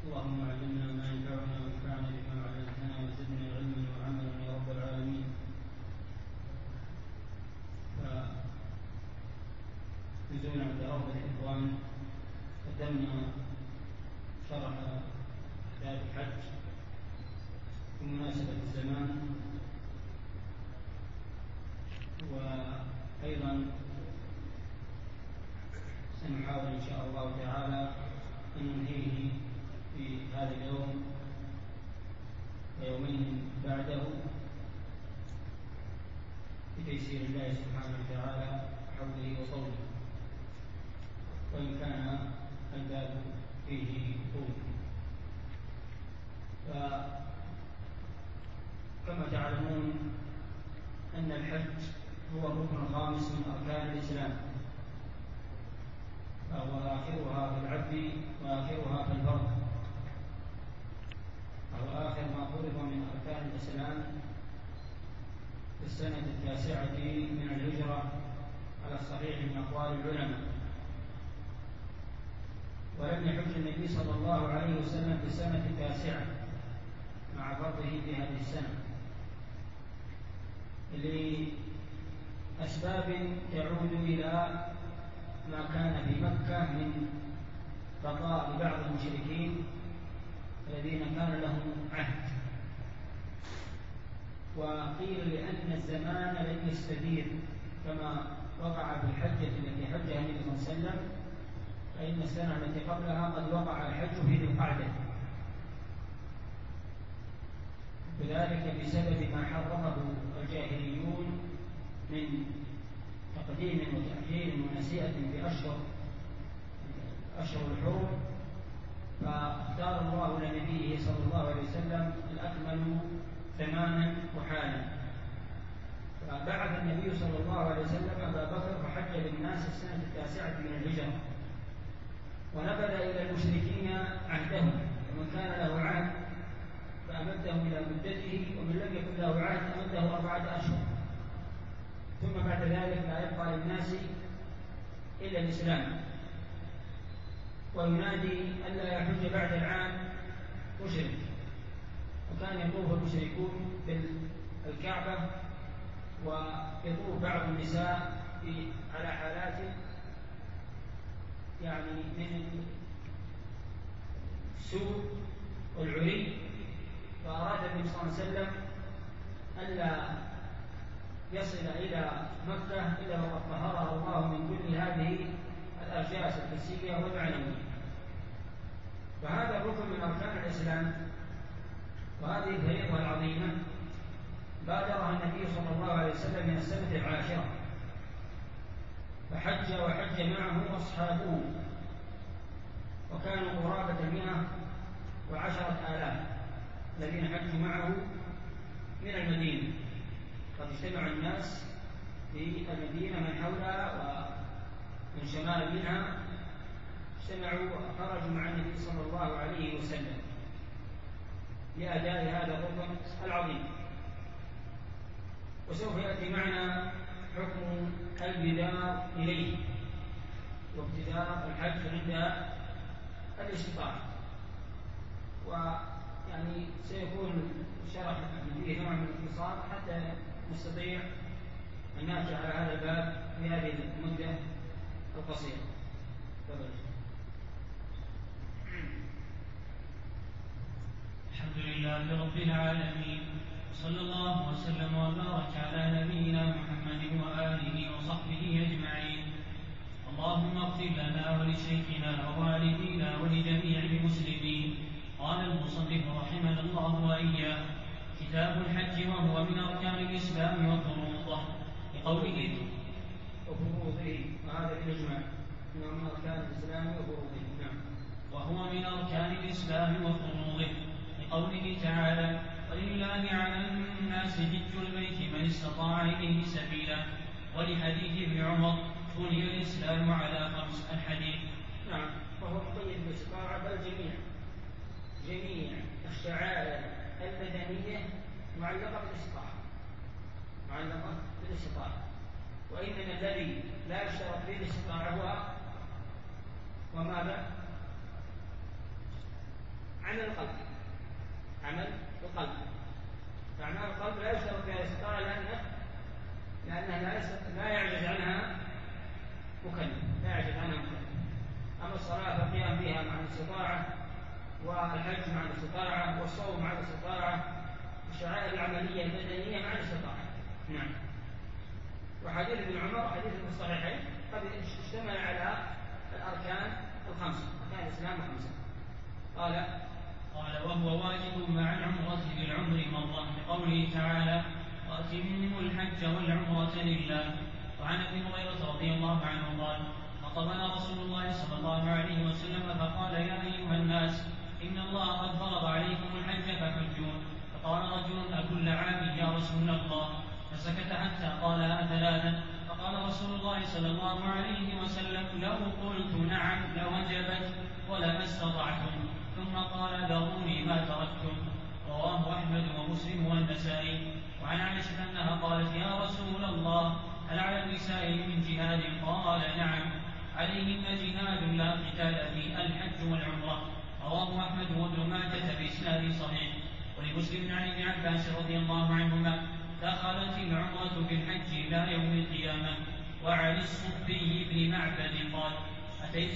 اللهم علمنا ما ينفعنا وانفعنا بما علمتنا وزدنا علما وعملا يا رب العالمين. فنزولنا عند روض الإخوان قدمنا شرح كتاب الحج بمناسبة الزمان، وأيضا سنحاول إن شاء الله تعالى أن ننهيه في هذا اليوم ويومين بعده بتيسير الله سبحانه وتعالى حوله وطوله، وإن كان الباب فيه طول. فكما تعلمون أن الحج هو الركن الخامس من أركان الإسلام، فهو آخرها في العبد وآخرها في الفرد، فهو آخر ما فرض من أركان الإسلام في السنة 9 من الهجرة على الصحيح من أقوال العلماء. ولم يحج النبي صلى الله عليه وسلم في السنة 9 مع فرضه في هذه السنة لأسباب تعود إلى ما كان في مكة من بقاء بعض المشركين الذين كان لهم عهد، وقيل لأن الزمان لم يستدير كما وقع في الحجة التي حجها النبي صلى الله عليه وسلم، فإن السنة التي قبلها قد وقع الحج في ذي القعدة، وذلك بسبب ما حرمه الجاهليون من تقديم وتأخير ونسيئة في أشهر الحرم، فاختار الله لنبيه صلى الله عليه وسلم الأكمل زمانا وحالا، فبعث النبي صلى الله عليه وسلم أبا بكر فحج للناس السنة 9 من الهجرة، ونفذ إلى المشركين عهدهم، ومن كان له عهد فأمده إلى مدته، ومن لم يكن له عهد أمده 4 أشهر، ثم بعد ذلك لا يبقى للناس إلا الإسلام، وينادي ألا يحج بعد العام مشرك. وكان يطوف المشركون بالكعبة، ويطوف بعض النساء على حالات يعني من السوء والعري، فأراد النبي صلى الله عليه وسلم ألا يصل إلى مكة إلا وقد طهره الله من كل هذه الأرجاس الحسية والمعنوية. فهذا الركن من أركان الإسلام، وهذه الفريضة العظيمة بادرها النبي صلى الله عليه وسلم من السنة 10، فحج وحج معه أصحابه، وكانوا قرابة 110,000 الذين حجوا معه من المدينة. قد اجتمع الناس في المدينة من حولها ومن شمال منها، اجتمعوا وخرجوا مع النبي صلى الله عليه وسلم لأداء هذا الركن العظيم. وسوف يأتي معنا حكم البدار إليه وابتداء الحج عند الاستطاعة، ويعني سيكون شرح فيه نوع من الاختصار حتى نستطيع أن نأتي على هذا الباب في هذه المدة القصيرة. الحمد لله رب العالمين، صلى الله وسلم وبارك على نبينا محمد وآله وصحبه أجمعين. اللهم اغفر لنا ولشيخنا ووالدينا ولجميع المسلمين. قال المصنف رحمه الله وإياه: كتاب الحج وهو من أركان الإسلام وفروضه، لقوله وهذا بالإجماع من أركان الإسلام وفروضه. نعم. وهو من أركان الإسلام وفروضه، لقوله تعالى: ولله على الناس حج البيت من استطاع إليه سبيلا، ولحديث ابن عمر: بني الإسلام على 5 الحديث. نعم، وهو مقيد بالاستطاعة، بل جميع الشعائر المدنية معلقة بالاستطاعة، وإنما الذي لا يشترط به الاستطاعة هو وماذا؟ عمل القلب. عمل القلب. فأعمال القلب لا يشترط فيها الاستطاعة لأنها لا يعجز عنها مكلف. أما الصلاة فالقيام بها مع الاستطاعة، والحج مع الاستطاعة، والصوم مع الاستطاعة، الشعائر العملية المدنية مع الاستطاعة. نعم. وحديث ابن عمر حديث في الصحيحين قد اشتمل على الأركان الخمسة، أركان الإسلام الخمسة. قال وهو واجب مع العمرة بالعمر مرة، لقوله تعالى: وأتموا الحج والعمرة لله. وعن ابي هريرة رضي الله عنه قال: خطبنا رسول الله صلى الله عليه وسلم فقال: يا أيها الناس، إن الله قد فرض عليكم الحج فحجوا. فقال رجل: أكل عام يا رسول الله؟ فسكت حتى قالها ثلاثا. فقال رسول الله صلى الله عليه وسلم: لو قلت نعم لوجبت ولما استطعتم. ثم قال: ذروني ما تركتم. رواه أحمد ومسلم والنسائي. وعن عائشة أنها قالت: يا رسول الله، هل على النساء من جهاد؟ قال: نعم، عليهن جهاد لا قتال فيه، الحج والعمرة. رواه أحمد وابن ماجه بإسناد صحيح. ولمسلم عن ابن عباس رضي الله عنهما: دخلت العمرة في الحج إلى يوم القيامة. وعن الصبي بن معبد قال: أتيت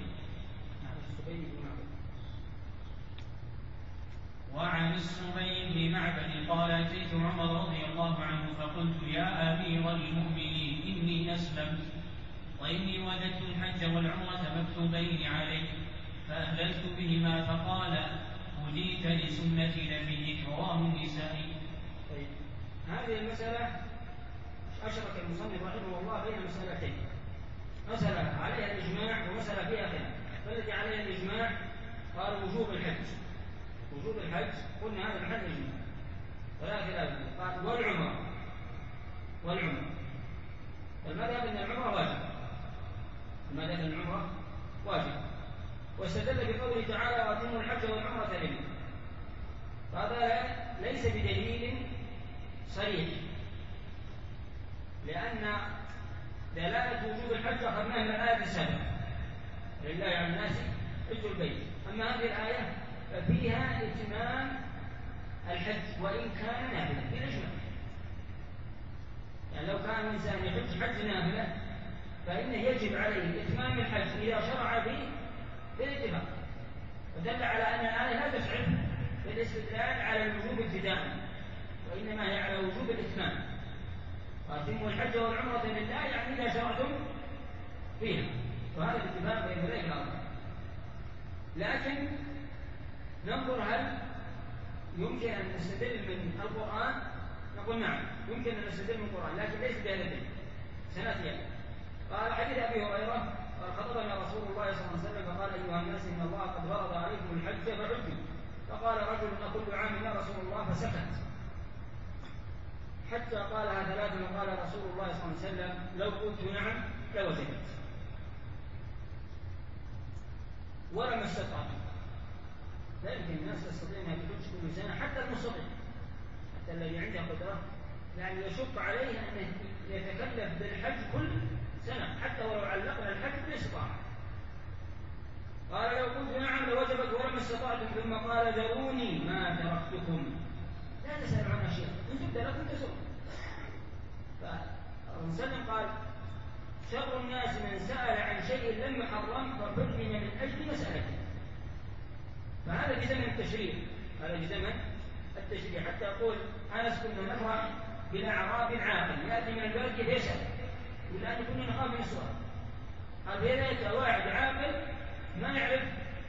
عمر رضي الله عنه فقلت: يا أمير المؤمنين، إني أسلمت وإني وجدت الحج والعمرة مكتوبين عليك فأهللت بهما. فقال: هديت لسنة نبيك. رواه النسائي. طيب، هذه المسألة أشرك المصنف رحمه الله بين مسألتين: مسألة عليها الإجماع ومسألة فيها خلاف. فالتي عليها الإجماع قال وجوب الحج. وجوب الحج قلنا هذا محل إجماع ولا خلاف. قال والعمرة. فالمذهب أن العمرة واجب. واستدل بقوله تعالى: وأتموا الحج والعمرة لله. فهذا ليس بدليل صريح، لأن دلالة وجوب الحج أخذناها من الآية السابقة: لله على الناس حج البيت. أما هذه الآية ففيها إتمام الحج وإن كان نافلة بالإجماع. يعني لو كان الإنسان يحج حج نافلة فإنه يجب عليه إتمام الحج إذا شرع به بالاتفاق. ودل على أن الآية لا تشعر بالاستدلال على الوجوب ابتداء، وإنما هي على وجوب الإتمام. وأتموا الحج والعمرة لله يعني إذا شرعتم فيها، وهذا الاتفاق بين ذلك الأمر. لكن ننظر هل يمكن أن نستدل من القرآن؟ نقول نعم، يمكن أن نستدل من القرآن، لكن ليس بهذا الدليل. سنأتي. قال حديث أبي هريرة قال: خطبنا رسول الله صلى الله عليه وسلم فقال: أيها الناس، إن الله قد فرض عليكم الحج فحجوا. فقال رجل: أكل عام يا رسول الله؟ فسكت حتى قالها ثلاثا. وقال رسول الله صلى الله عليه وسلم: لو قلت نعم لوجبت ولما استطعتم. لا يمكن الناس تستطيع أن تحج كل سنة، حتى المستطيع، حتى الذي عنده قدرة، يعني يشق عليه أن يتكلف بالحج كل سنة حتى ولو علقنا الحج بالاستطاعة. قال: لو قلت نعم لوجبت ولما استطعتم. ثم قال: ذروني ما تركتكم. لا تسألوا عن أشياء إن تبدأ لكم تسؤون. فالمسلم قال: شر الناس من سأل عن شيء لم يحرم فحرم من أجل مسألته. فهذا في زمن التشريع، حتى يقول أنس: كنا نمر بالأعراب عاقل يأتي من البلد يسأل، يقول أن كنا نخاف من السؤال. قال: بينك واحد عاقل ما يعرف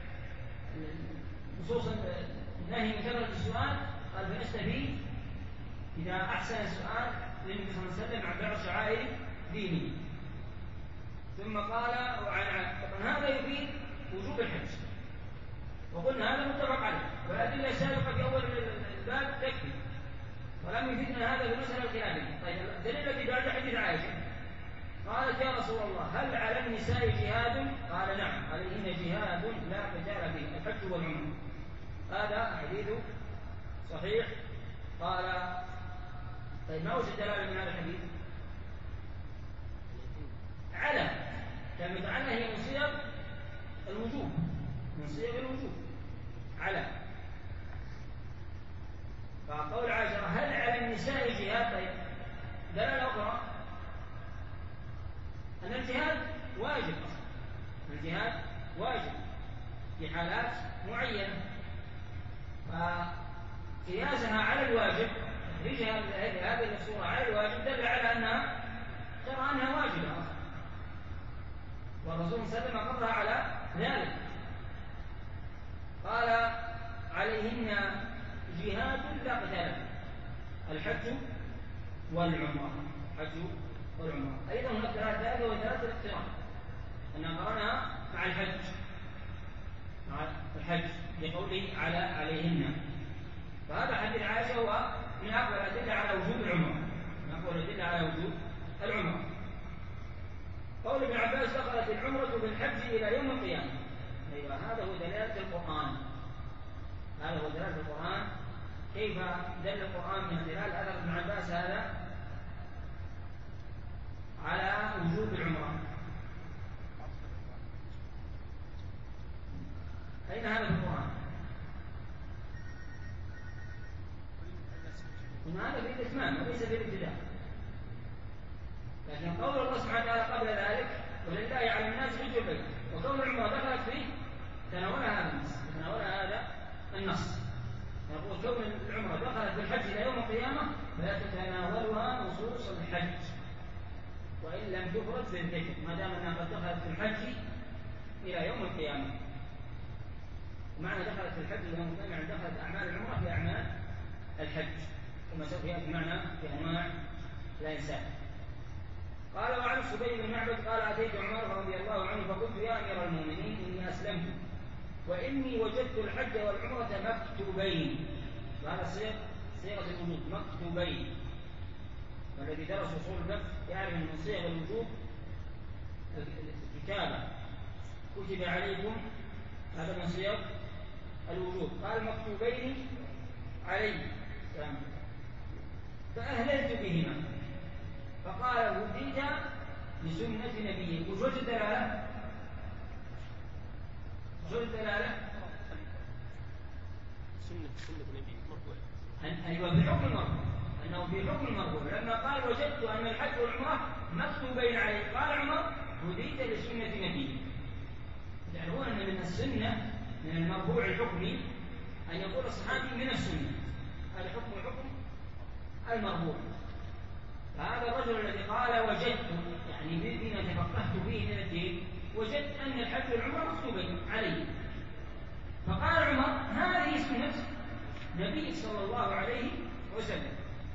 نصوص النهي من كثرة السؤال، قال: فنستفيد إذا أحسن السؤال للنبي صلى الله عليه وسلم عن بعض شعائر دينه. ثم قال: هذا يفيد وجوب الحج، وقلنا هذا متفق عليه، والأدلة السابقة في أول الباب تكفي، ولم يفيدنا هذا بالمسألة الخلافية. طيب، الدليل الذي بعد حديث عائشة: قالت: يا رسول الله، هل على النساء جهاد؟ قال: نعم، عليهن جهاد لا قتال فيه، الحج والعمرة. هذا حديث صحيح. قال: طيب، ما وجه الدلالة من هذا الحديث؟ على كلمة على هي من صيغ الوجوب، على. فقول عائشة هل على النساء جهاد؟ طيب دلالة أخرى أن الجهاد واجب، الجهاد واجب في حالات معينة، فقياسها على الواجب تخريجها هذه الصورة على الواجب دل على أنها ترى أنها واجبة، والرسول صلى الله عليه وسلم أقرها على ذلك. قال عليهن جهاد لا قتال، الحج والعمرة، الحج والعمرة. أيضا هناك ثلاثة وثلاثة الاقتران أنها قرنها مع الحج، مع الحج لقوله على عليهن. فهذا حديث عائشة هو من أقوى الأدلة على وجوب العمرة، من أقوى الأدلة على وجوب العمرة. قول ابن عباس دخلت العمرة بالحج إلى يوم القيامة. أيوة هذا هو دلالة القرآن، هذا هو دلالة القرآن. كيف دل القرآن من خلال أثر ابن عباس هذا على وجوب العمرة؟ أين هذا في القرآن؟ هذا في الإتمام وليس في الابتداء. لكن قول الله سبحانه وتعالى قبل ذلك ولله على الناس حج البيت، وقول العمرة دخلت فيه تناولها هذا النص، تناولها هذا النص. يقول كون العمرة دخلت بالحج إلى يوم القيامة فلا تتناولها نصوص الحج وإن لم تفرد بالذكر، ما دام أنها قد دخلت في الحج إلى يوم القيامة. ومعنى دخلت في الحج إلى يوم القيامة يعني دخلت أعمال العمرة في أعمال الحج، كما سوف يأتي معنا في أنواع الإنسان. قال وعن سبي بن معبد قال أتيت عمر رضي الله عنه فقلت يا أمير المؤمنين إني أسلمت وإني وجدت الحج والعمرة مكتوبين. وهذا صيغة الوجوب مكتوبين، والذي درس أصول الفقه يعرف من صيغ الوجوب الكتابة، كتب عليكم، هذا من صيغ الوجوب. قال مكتوبين علي فأهللت بهما، فقال هديت لسنة نبيك. وش وجه الدلالة؟ شو الدلالة؟ سنة نبي مرفوع. أيوة بحكم المرفوع، أنه في حكم المرفوع. لما قال وجدت أن الحج والعمرة مكتوبين عليه قال عمر هديت لسنة نبي. تعرفون أن من السنة من المرفوع الحكمي أن يقول الصحابي من السنة، هذا حكم المرفوع. فهذا الرجل الذي قال وجدت يعني بما تفقهت فيه من الدين وجدت أن الحج والعمرة مكتوبين عليه، فقال عمر هذه سنة نبي صلى الله عليه وسلم.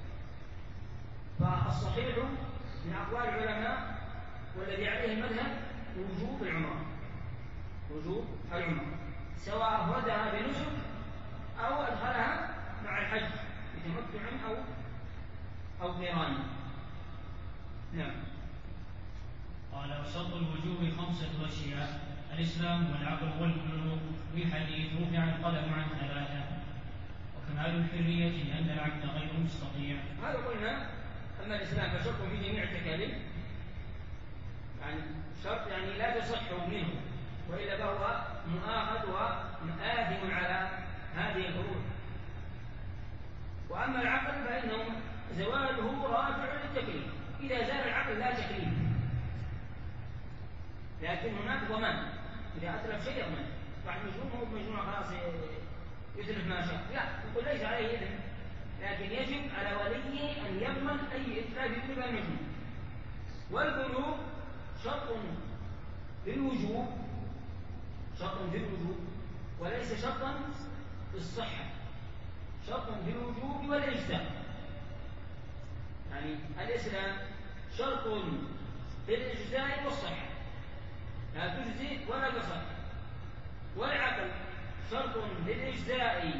فالصحيح من أقوال العلماء والذي عليه المذهب وجوب العمرة، وجوب العمرة سواء أفردها بنسك أو أدخلها مع الحج بتمتع أو قران. نعم. قال وشرط الوجوب 5 أشياء: الإسلام والعقل والبلوغ، بحديث رفع القلم عن 3، وكمال الحرية أن العبد غير مستطيع. هذا قلنا أما الإسلام فشرط في جميع التكاليف، يعني شرط يعني لا تصح منه وإلا فهو مؤاخذ وآثم على هذه الفروض. وأما العقل فإنه زواله راجع للتكليف، إذا زال العقل لا تكليف، لكن هناك ضمان، إذا أتلف شيء يضمن. واحد مجنون هو مجنون خلاص يتلف ما شاء، لا يقول ليس عليه إذن، لكن يجب على وليه أن يضمن أي إتلاف يتلف المجنون. والبلوغ شرط في الوجوب، شرط في الوجوب وليس شرطا في الصحة، شرط في الوجوب والإجزاء. يعني الإسلام شرط في الإجزاء والصحة، لا تجزي ولا تصح. والعقل شرط في الإجزاء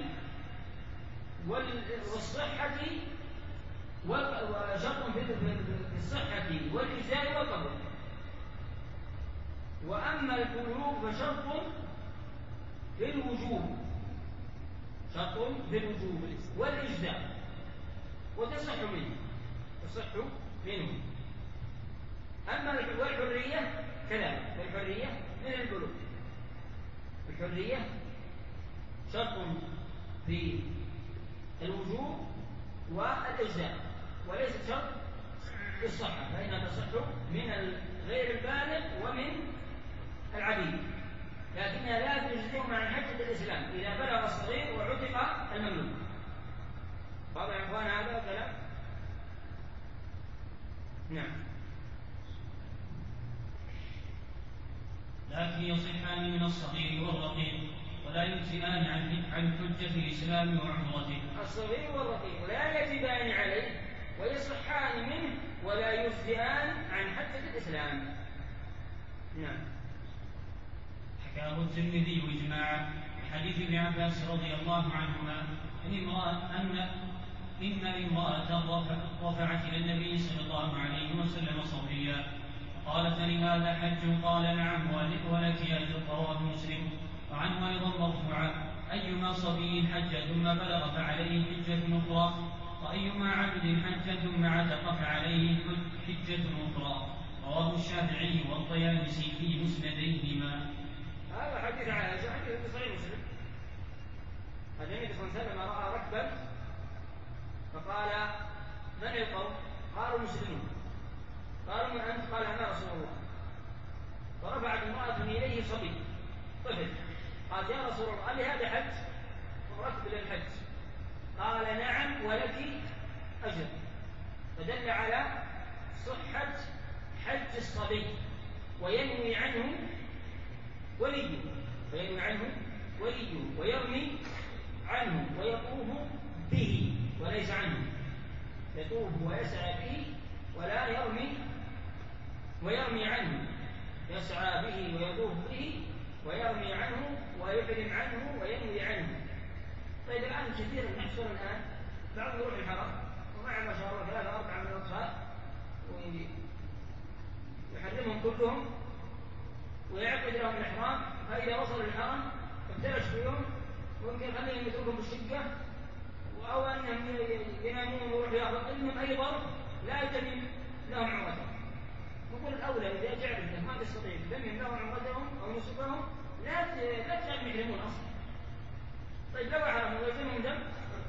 والصحة، وشرط في الصحة والإجزاء والقبول. وأما البلوغ فشرط في الوجوب، شرط في الوجوب والإجزاء وتصح منه، تصح منه. أما والحرية كذلك، والحرية من البلوغ. الحرية شرط في الوجوب والإجزاء، وليس شرط في الصحة، فإنها تصح من غير البالغ ومن العبيد، لكنها لا تجزئهم عن حجة الإسلام إذا بلغ الصغير وعتق المملوك. واضح يا إخوان هذا الكلام؟ نعم. لكن يصحان من الصغير والرقيق ولا يجزئان عن حجة الإسلام وعمرته. الصغير والرقيق لا يجبان عليه ويصحان منه ولا يجزئان عن حجة الإسلام. نعم. حكاه الترمذي إجماعا من حديث ابن عباس رضي الله عنهما إن امرأة رفعت إلى النبي صلى الله عليه وسلم صبيا قالت لهذا حج؟ قال نعم ولك أجر، رواه مسلم. وعنه أيضا مرفوعا أيما صبي حج ثم بلغ فعليه حجة أخرى، وأيما عبد حج ثم عتق فعليه حجة أخرى، رواه الشافعي والطيالسي في مسنديهما. هذا حديث عائشة، حديث في صحيح مسلم. النبي صلى الله عليه وسلم رأى ركبا فقال من القوم؟ قالوا مسلمون. قالوا من أنت؟ قال أنا رسول الله. فرفعت امرأة إليه صبي طفل، قالت يا رسول الله هل هذا حج؟ وركب للحج. قال نعم ولك أجر، فدل على صحة حج الصبي وينوي عنه وليه، ويرمي عنه ويطوف به وليس عنه، يطوف ويسعى به ولا ويرمي عنه، يسعى به ويطوف به ويرمي عنه ويحرم عنه وينوي عنه. طيب الآن كثير يحصل الآن بعض يروح الحرم ومع ما شاء الله 3 4 من الأطفال ويحرمهم كلهم ويعقد لهم الإحرام، فإذا وصلوا الحرم ابتلش فيهم ويمكن يخليهم يتركهم بالشقة أو أنهم ينامون ويروحوا يأخذوا، إنهم أي ظرف لا يتم لهم عمرتهم. نقول الأولى إذا جعلوا ما تستطيع تتمم لهم عمرتهم أو نسكهم لا تجعلهم يحرمون أصلا. طيب لو حرموا ويلزمهم دم؟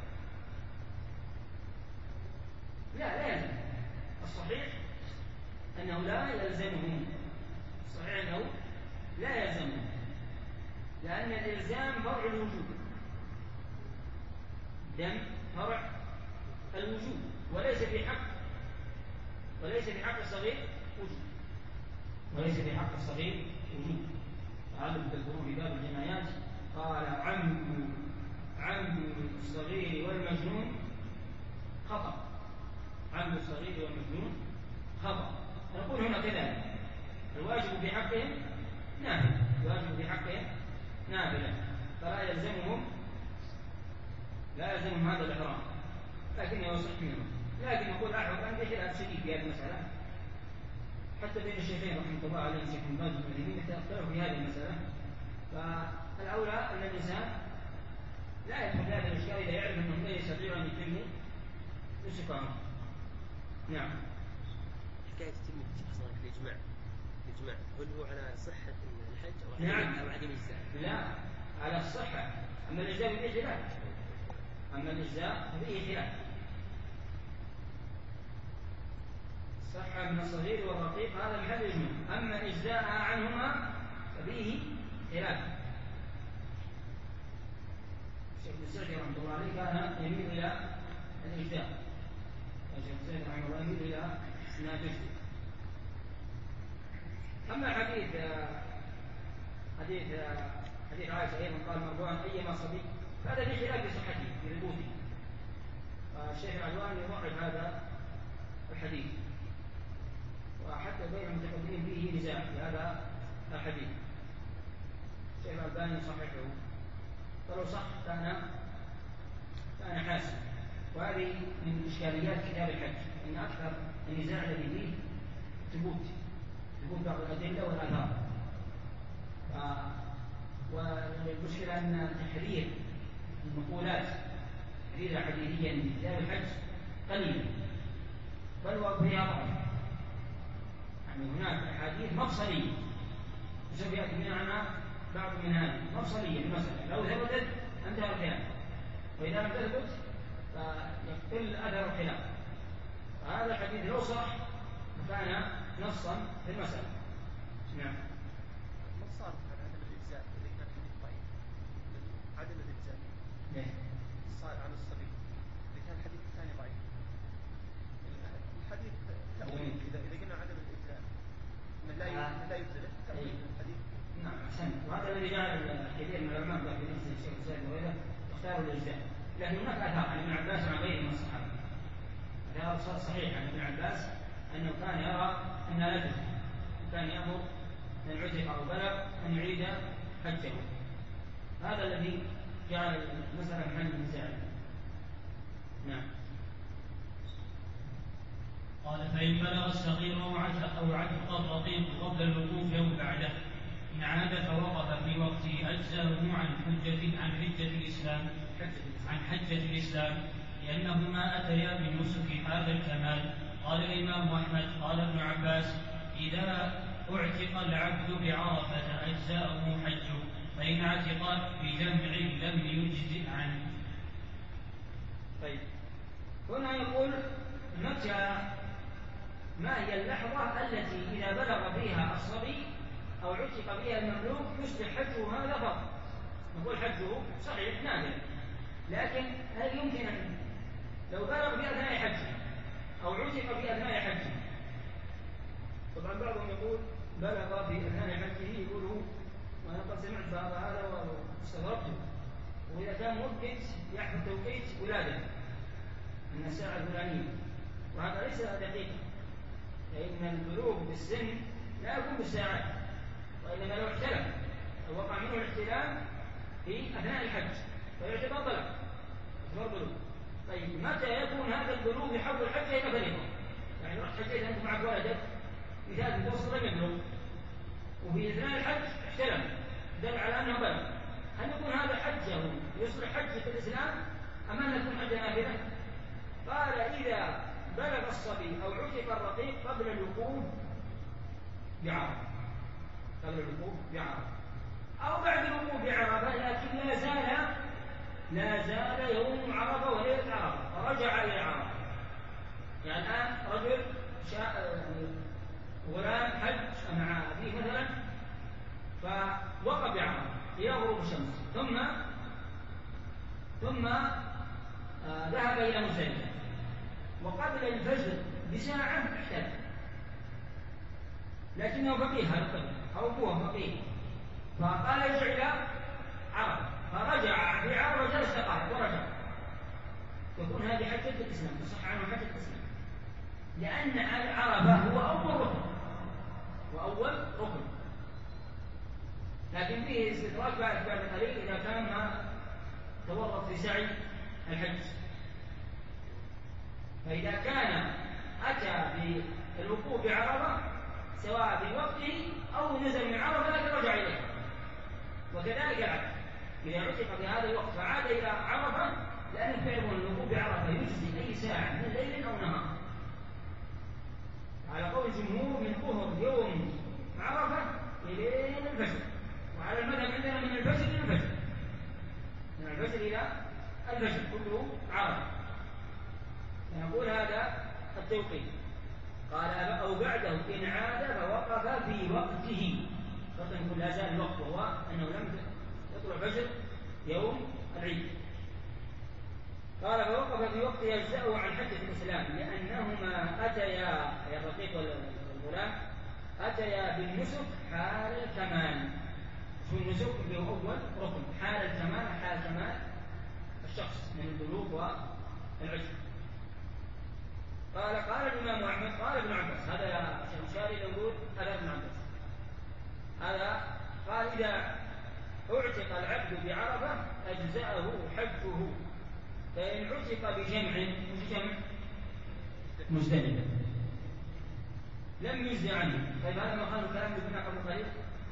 لا يلزم. الصحيح أنه لا يلزمهم، لأن الإلزام فرع الوجوب، دم فرع الوجوب وليس في حق الصغير وجوب. هذا تذكرون في باب الجنايات قال عمد الصغير والمجنون خطأ، نقول هنا كذلك الواجب في حقهم نافلة، فلا يلزمهم هذا الإحرام، لكن يصح منهم. لكن نقول أحد في خلاف شديد في هذه المسألة، حتى بين الشيخين رحمه الله عليه الشيخ بن باز والعثيمين اختلفوا في هذه المسألة. فالأولى أن الإنسان لا يدخل هذا الإشكال إذا يعرف أنهم لا يستطيعون أن يتموا نسكهم. نعم. حكاية تتم الإجماع هل هو على صحة الحج أو عدم الإجزاء؟ لا، على الصحة. أما الإجزاء فيه خلاف. صحة من الصغير والرقيق هذا محل إجماع، أما إجزاء عنهما ففيه خلاف. الشيخ السعدي رحمه الله عليه كان يميل إلى الإجزاء، الشيخ السعدي رحمه الله يميل إلى أنها تجزئ. أما حديث عائشة أيضا قال مرفوعا أيما صبي، هذا في خلاف صحته في ثبوته، الشيخ العلواني يضعف هذا الحديث، وحتى بين المتقدمين فيه نزاع في هذا الحديث. الشيخ الألباني صححه، فلو صح كان حاسم. وهذه من إشكاليات كتاب الحج، إن أكثر النزاع الذي فيه ثبوت بعض الأدلة والآثار، والمشكلة أن تحرير المقولات تحريرا حديثيا في كتاب الحج قليل، بل وفيها ضعف. يعني هناك أحاديث مفصلية وسوف يأتي عنها بعض من هذه مفصلية المسألة، لو ثبتت انتهى الخلاف، وإذا لم تثبت فيقل أثر الخلاف. هذا الحديث لو صح فكان نصا في المسألة. نعم. ما صار على عدم الإجزاء إذا كان الحديث ضعيف؟ عدم الإجزاء صار على الصبي إذا كان الحديث الثاني ضعيف. الحديث تأويل إذا قلنا عدم الإجزاء من لا يجزئ تأويل الحديث. نعم أحسنت. وهذا الذي جعل كثير من العلماء في نفس الشيخ سعيد وغيره اختاروا الإجزاء. لكن هناك آثار عن ابن عباس وعن غيره من الصحابة. هذا صحيح عن ابن عباس أنه كان يرى أنها لا تجزئ، وكان يأمر من عتق أو بلغ أن يعيد حجه. هذا الذي جعل المسألة محل النزاع. نعم. قال فإن بلغ الصغير أو عتق الرقيق قبل الوقوف أو بعده إن عاد فوقف في وقته أجزاه عن حجة الإسلام لأنهما أتيا بالنسك هذا الكمال. قال الإمام أحمد قال ابن عباس إذا اعتق العبد بعرفة أجزاءه حجه، فإن اعتق بجمع لم يجزئ عنه. طيب هنا يقول متى ما هي اللحظة التي إذا بلغ فيها الصبي أو عتق فيها المملوك يصبح حجه هذا فرض؟ نقول حجه صحيح نادر، لكن هل يمكن أن لو بلغ في أثناء حجه أو عتق في أثناء حجه؟ طبعا بعضهم يقول بلغ في أثناء حجه، يقول هو وأنا قد سمعت بعض هذا واستغربته، وإذا كان مؤكد يحفظ توقيت ولادة من الساعة الفلانية، وهذا ليس دقيقا، لأن البلوغ بالسن لا يكون بالساعات، وإنما لو احتلم أو وقع منه الاحتلام في أثناء الحج فيعتبر بلغ بلوغ. طيب متى يكون هذا البلوغ يحول الحج إلى فريضة؟ يعني رحت حجيت أنت معك ولدك مثال متوسط لم يبلغ وفي أثناء الحج احتلم دل على أنه بلغ، هل يكون هذا حجه يصبح حج في الإسلام أم أن يكون حج نافلة؟ قال إذا بلغ الصبي أو عتق الرقيق قبل الوقوف بعرفة أو بعد الوقوف بعرفة، لكن لا زال يوم عرفة وليلة عرفة فرجع إلى عرفة. يعني الآن رجل غلام حج مع أبيه مثلا فوقف بعرفة إلى غروب الشمس ثم ذهب إلى مزدلفة وقبل الفجر بساعة احتل، لكنه فقيه هذا الطفل أو أبوه فقيه فقال ارجع إلى عرفة، فرجع في عرفة جلس دقائق ورجع، تكون هذه حجة الإسلام، تصح عنه حجة الإسلام، لأن عرفة هو أول ركن، لكن فيه استدراك بعد قليل إذا كان ما تورط في سعي الحج. فإذا كان أتى بالوقوف بعرفة سواء في وقته أو نزل من عرفة لكن رجع إليه، وكذلك العكس إذا عتق في هذا الوقت فعاد إلى عرفة، لأن فعله الوقوف بعرفة يجزي أي ساعة من ليل أو نهار على قول الجمهور من ظهر يوم عرفة إلى الفجر، وعلى المذهب عندنا من الفجر إلى الفجر كله عرفة، فنقول هذا التوقيت. قال أو بعده إن عاد فوقف في وقته، شرط يكون لا زال الوقت وهو أنه لم يطلع فجر يوم العيد. قال فوقف في وقته يجزأه عن حجة الإسلام لأنهما أتيا الرقيق والغلام أتيا بالنسك حال الكمال. شو النسك اللي هو أول ركن، حال الكمال حال كمال الشخص من البلوغ والعشق. قال الإمام أحمد قال ابن عباس، هذا يا شيخ مشاري يقول هذا ابن عباس، هذا قال إذا اعتق العبد بعرفة أجزأه حجه، فإن عتق بجمع مزدلفة لم يجزي عنه. طيب هذا ما قالوا كلام ابن قبل قليل.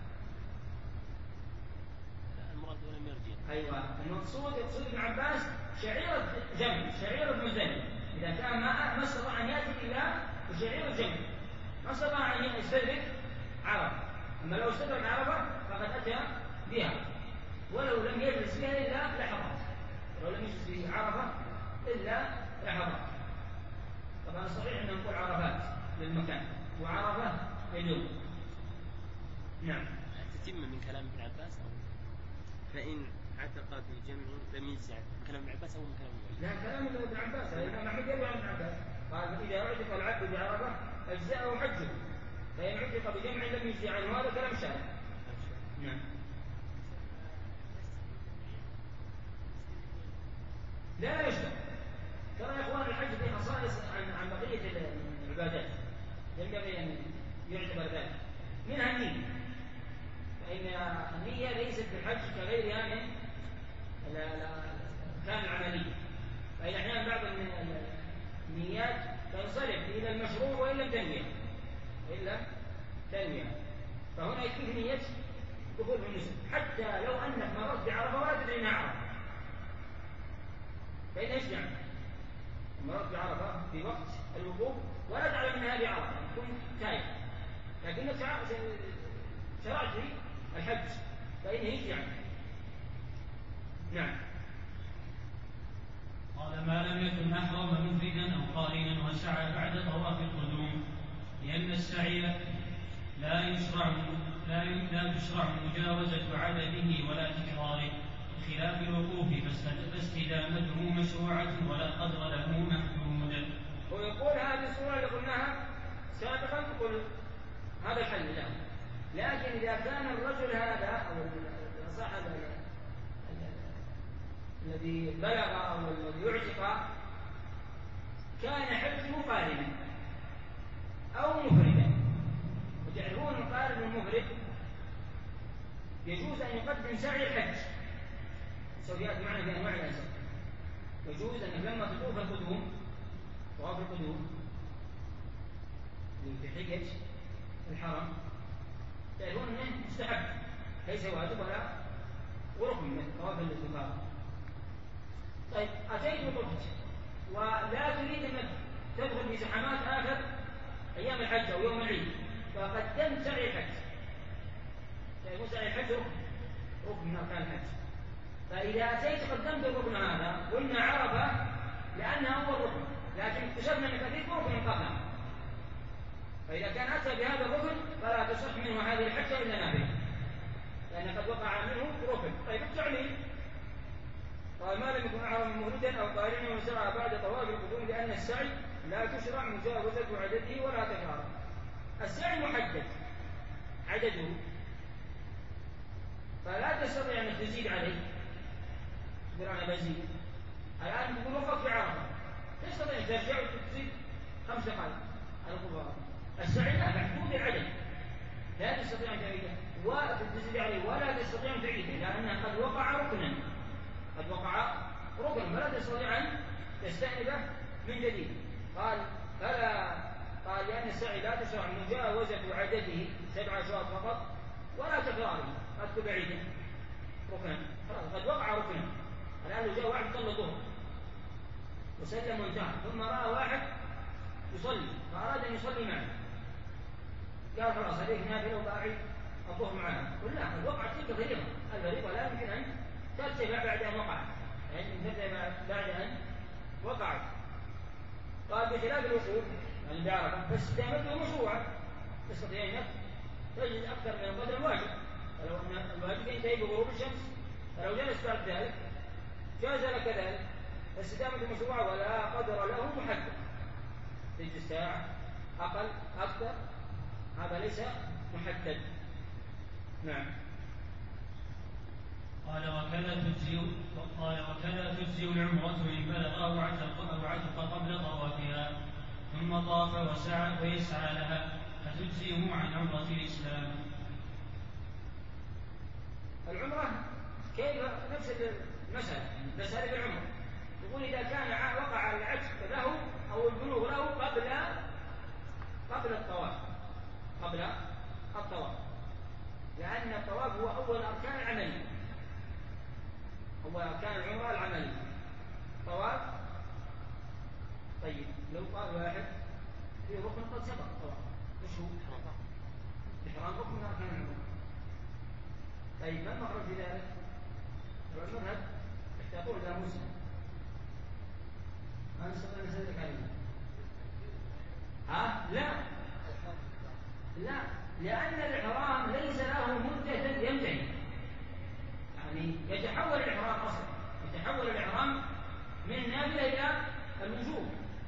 المراد ولم يرجع. أيوة المقصود يقصد ابن عباس شعيرة مزدلفة، إذا كان ما استطاع أن يأتي إلا بشعيرة جمع ما استطاع أن يستدرك عرفة، أما لو استدرك عرفة فقد أتى بها ولو لم يجلس بها إلا لحظة يمشي في عرفة إلا لحظات. طبعا الصحيح أن نقول عرفات للمكان وعرفة لليوم. نعم. تتم من كلام ابن عباس أو فإن اعتقد بجمع لم يجزع من كلام ابن عباس أو من كلام ابن لا كلام ابن عباس. الإمام أحمد يروي عن ابن عباس قال إذا اعتق العبد بعرفة أجزاءه حجه فإن اعتق بجمع لم يجزع عنه. هذا كلام شارع. نعم. لا يشبه. ترى يا إخوان الحج فيه خصائص عن بقية العبادات ينبغي أن يعتبر ذلك. منها النية، فإن النية ليست في الحج كغيرها من الأركان العملية. فإن أحيانا بعض النيات تنصرف إلى المشروع وإن لم تنويها فهنا يكفي نية دخول في النسك حتى لو أنك مررت بعرفة ولا تدري أنها عرفة فإن إيش يعني؟ مررت بعرفة في وقت الوقوف ولا تعلم أنها بعرفة تكون تايه لكنك شرعت في الحج فإن إيش يعني؟ نعم. قال ما لم يكن أحرم مفردا أو قارنا وسعى بعد طواف القدوم لأن السعي لا تشرع مجاوزة عدده ولا تكراره بخلاف الوقوف فاستدامته مشروعة ولا قدر له محدود. ويقول هذه الصورة اللي قلناها سابقا تقول هذا الحل له. لكن إذا كان الرجل هذا أو صاحب الذي بلغ أو الذي يعتق كان حجه قارنا أو مفردا وتعرفون القارن والمفرد يجوز أن يقدم سعي الحج السعوديات معنا في أنواع الأنساب. يجوز أنك لما تطوف القدوم طواف القدوم في حجج الحرم تعرفون أنه مستحب ليس واجب ولا وركن من طواف الاستقامة. طيب أتيت وطفت ولا تريد أن تدخل في زحمات آخر أيام الحج أو يوم العيد فقدمت سعي الحج. تعرفون سعي الحج ركن من أركان الحج. فإذا أتيت قدمت الركن هذا قلنا عرفة لأنها أول ركن لكن اكتشفنا أن فيه ركن قبلها فإذا كان أتى بهذا الركن فلا تصح منه هذه الحجة إلا نافلة لأن قد وقع منه ركن. طيب التعليل قال ما لم يكن أحرم مفردا أو قارنا وسعى بعد طواف القدوم لأن السعي لا تشرع مجاوزة عدده ولا تكراره. السعي محدد عدده فلا تستطيع أن تزيد عليه تقول أنا بزيد الآن تقول وقف في عرفة تستطيع أن ترجع وتزيد 5 دقائق على القبارة. السعي لا محدود العدد لا تستطيع أن تزيد عليه ولا تستطيع أن تعيده لأنه قد وقع ركنا فلا تستطيع أن تستأنفه من جديد. قال لأن السعي لا تشرع مجاوزة عدده 7 أشواط فقط ولا تكراره أذكر بعيدا ركنا خلاص قد وقع ركنا. الآن لو جاء واحد صلى الظهر وسلم وانتهى ثم رأى واحد يصلي فأراد أن يصلي معه قال خلاص عليك نافلة وباعي الظهر معنا. قل لا قد وقعت تلك الفريضة لا يمكن أن ترتفع بعد أن وقعت يعني ترتفع بعد أن وقعت. قال بخلاف الوقوف يعني بعرفة فاستدامته مشروعة تستطيع أنك تجد أكثر من القدر الواجب فلو أن الواجب ينتهي بغروب الشمس فلو جلس بعد ذلك جاز لك ذلك فاستدامته مشروعة ولا قدر له محدد تجد ساعة أقل أكثر هذا ليس محدد. نعم. قال وكذا تجزي العمرة إن بلغ أو عتق قبل طوافها ثم طاف وسعى ويسعى لها فتجزيه عن عمرة الإسلام. العمرة كيف نفس المسألة مسألة العمرة يقول إذا كان وقع العتق له أو البلوغ له قبل الطواف لأن الطواف هو أول أركان العملية هو أركان العمرة العملية طواف. طيب لو قال واحد في ركن قد سبق الطواف وش هو؟ إحرام ركن من أركان العمرة. طيب ما المخرج في ذلك؟ المذهب يحتاطون إلى مسلم من النافلة إلى الوجوب.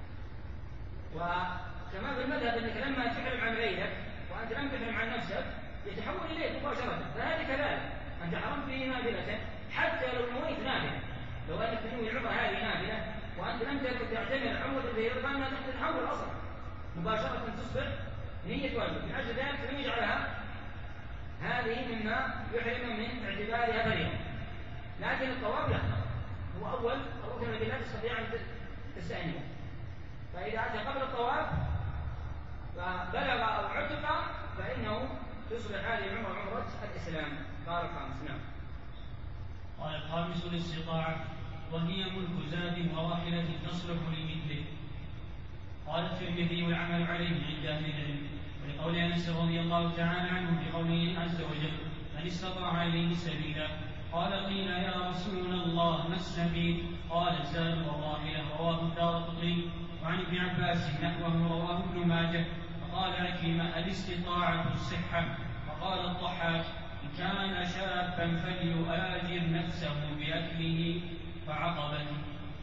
وكما في المذهب أنك لما تحرم عن غيرك وأنت لم تحرم عن نفسك يتحول إليك مباشرة، فهذه كذلك أنت حرمت به نافلة حتى لو نويت نافلة، لو أنك تنوي العمرة هذه نافلة وأنت لم تعتمر عمرة البيض فإنها تتحول أصلا مباشرة تصبح نية واجب، من أجل ذلك لم يجعلها هذه مما يحرم من اعتبارها فريضة. لكن الطواف لا، هو أول الركن الذي لا تستطيع أن تستأنفه، فإذا أتى قبل الطواف فبلغ أو عتق فإنه تصبح هذه العمرة عمرة الإسلام. قال الخامس. نعم. قال الخامس الاستطاعة، وهي ملك زاد وراحلة تصلح لمثله. قال الترمذي والعمل عليه عند أهل العلم، ولقول أنس رضي الله تعالى عنه بقوله عز وجل من استطاع إليه سبيلا. قال قيل يا رسول الله ما السبيل؟ قال الزاد والراحلة. رواه الدارقطني. وعن ابن عباس نحوه رواه ابن ماجه. فقال عكرمة الاستطاعة الصحة. وقال الضحاك إن كان شابا فليؤاجر نفسه بأكله وعقبته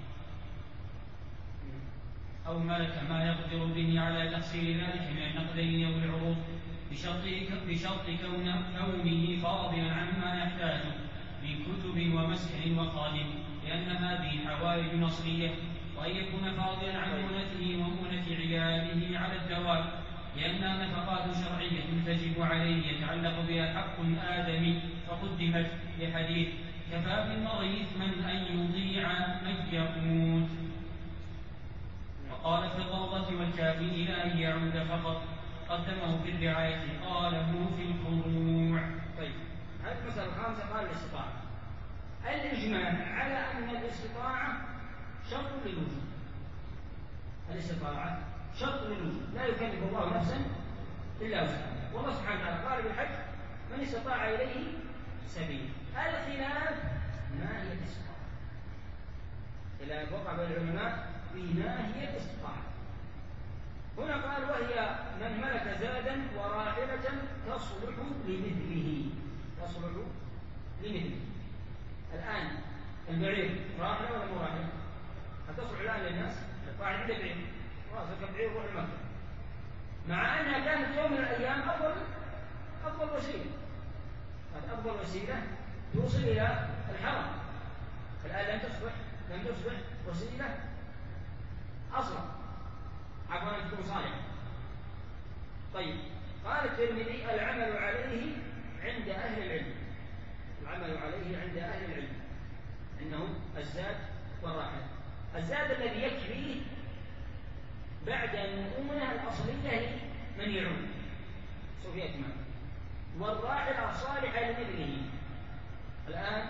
أو ملك ما يقدر به على تحصيل ذلك من النقدين أو العروض بشرط كونه فاضلا عما يحتاجه من كتب ومسح وخادم، لأن هذه حوائج نصرية، وأن يكون فاضلا عن مؤنته ومؤنة عياله على الدوام، لأنها نفقات شرعية تجب عليه يتعلق بها حق آدمي فقدمت لحديث كفى بالمرء إثما أن يضيع من يموت. وقال في الروضة والكافي إلى أن يعود فقط، قدمه في الرعاية قاله في الفروع. طيب، هذه المسألة الخامسة. قال الاستطاعة، الإجماع على أن الاستطاعة شرط للوجود. الاستطاعة شرط للوجود، لا يكلف الله نفسا إلا وسعها، والله سبحانه وتعالى قال بالحج من استطاع إليه سبيل. الخلاف ما هي الاستطاعة، خلاف وقع بين العلماء في ما هي الاستطاعة. هنا قال وهي من ملك زادا وراحلة تصلح لمثله. تصلح لمثله. الآن البعير راحلة ولا مو راحلة؟ هل تصلح الآن للناس؟ واحد عنده بعير خلاص يركب بعير يروح لمكة، مع أنها كانت يوم من الأيام أفضل وسيلة. هذه أفضل وسيلة توصل إلى الحرم. الآن لم تصبح وسيلة أصلا، عفوا أن تكون صالحة. طيب، قال الترمذي العمل عليه عند أهل العلم. العمل عليه عند أهل العلم إنه الزاد والراحلة. الزاد الذي يكفيه بعد المؤونة الأصلية من يعود سوف يأتي معه، والراحلة الصالحة لمثله. الآن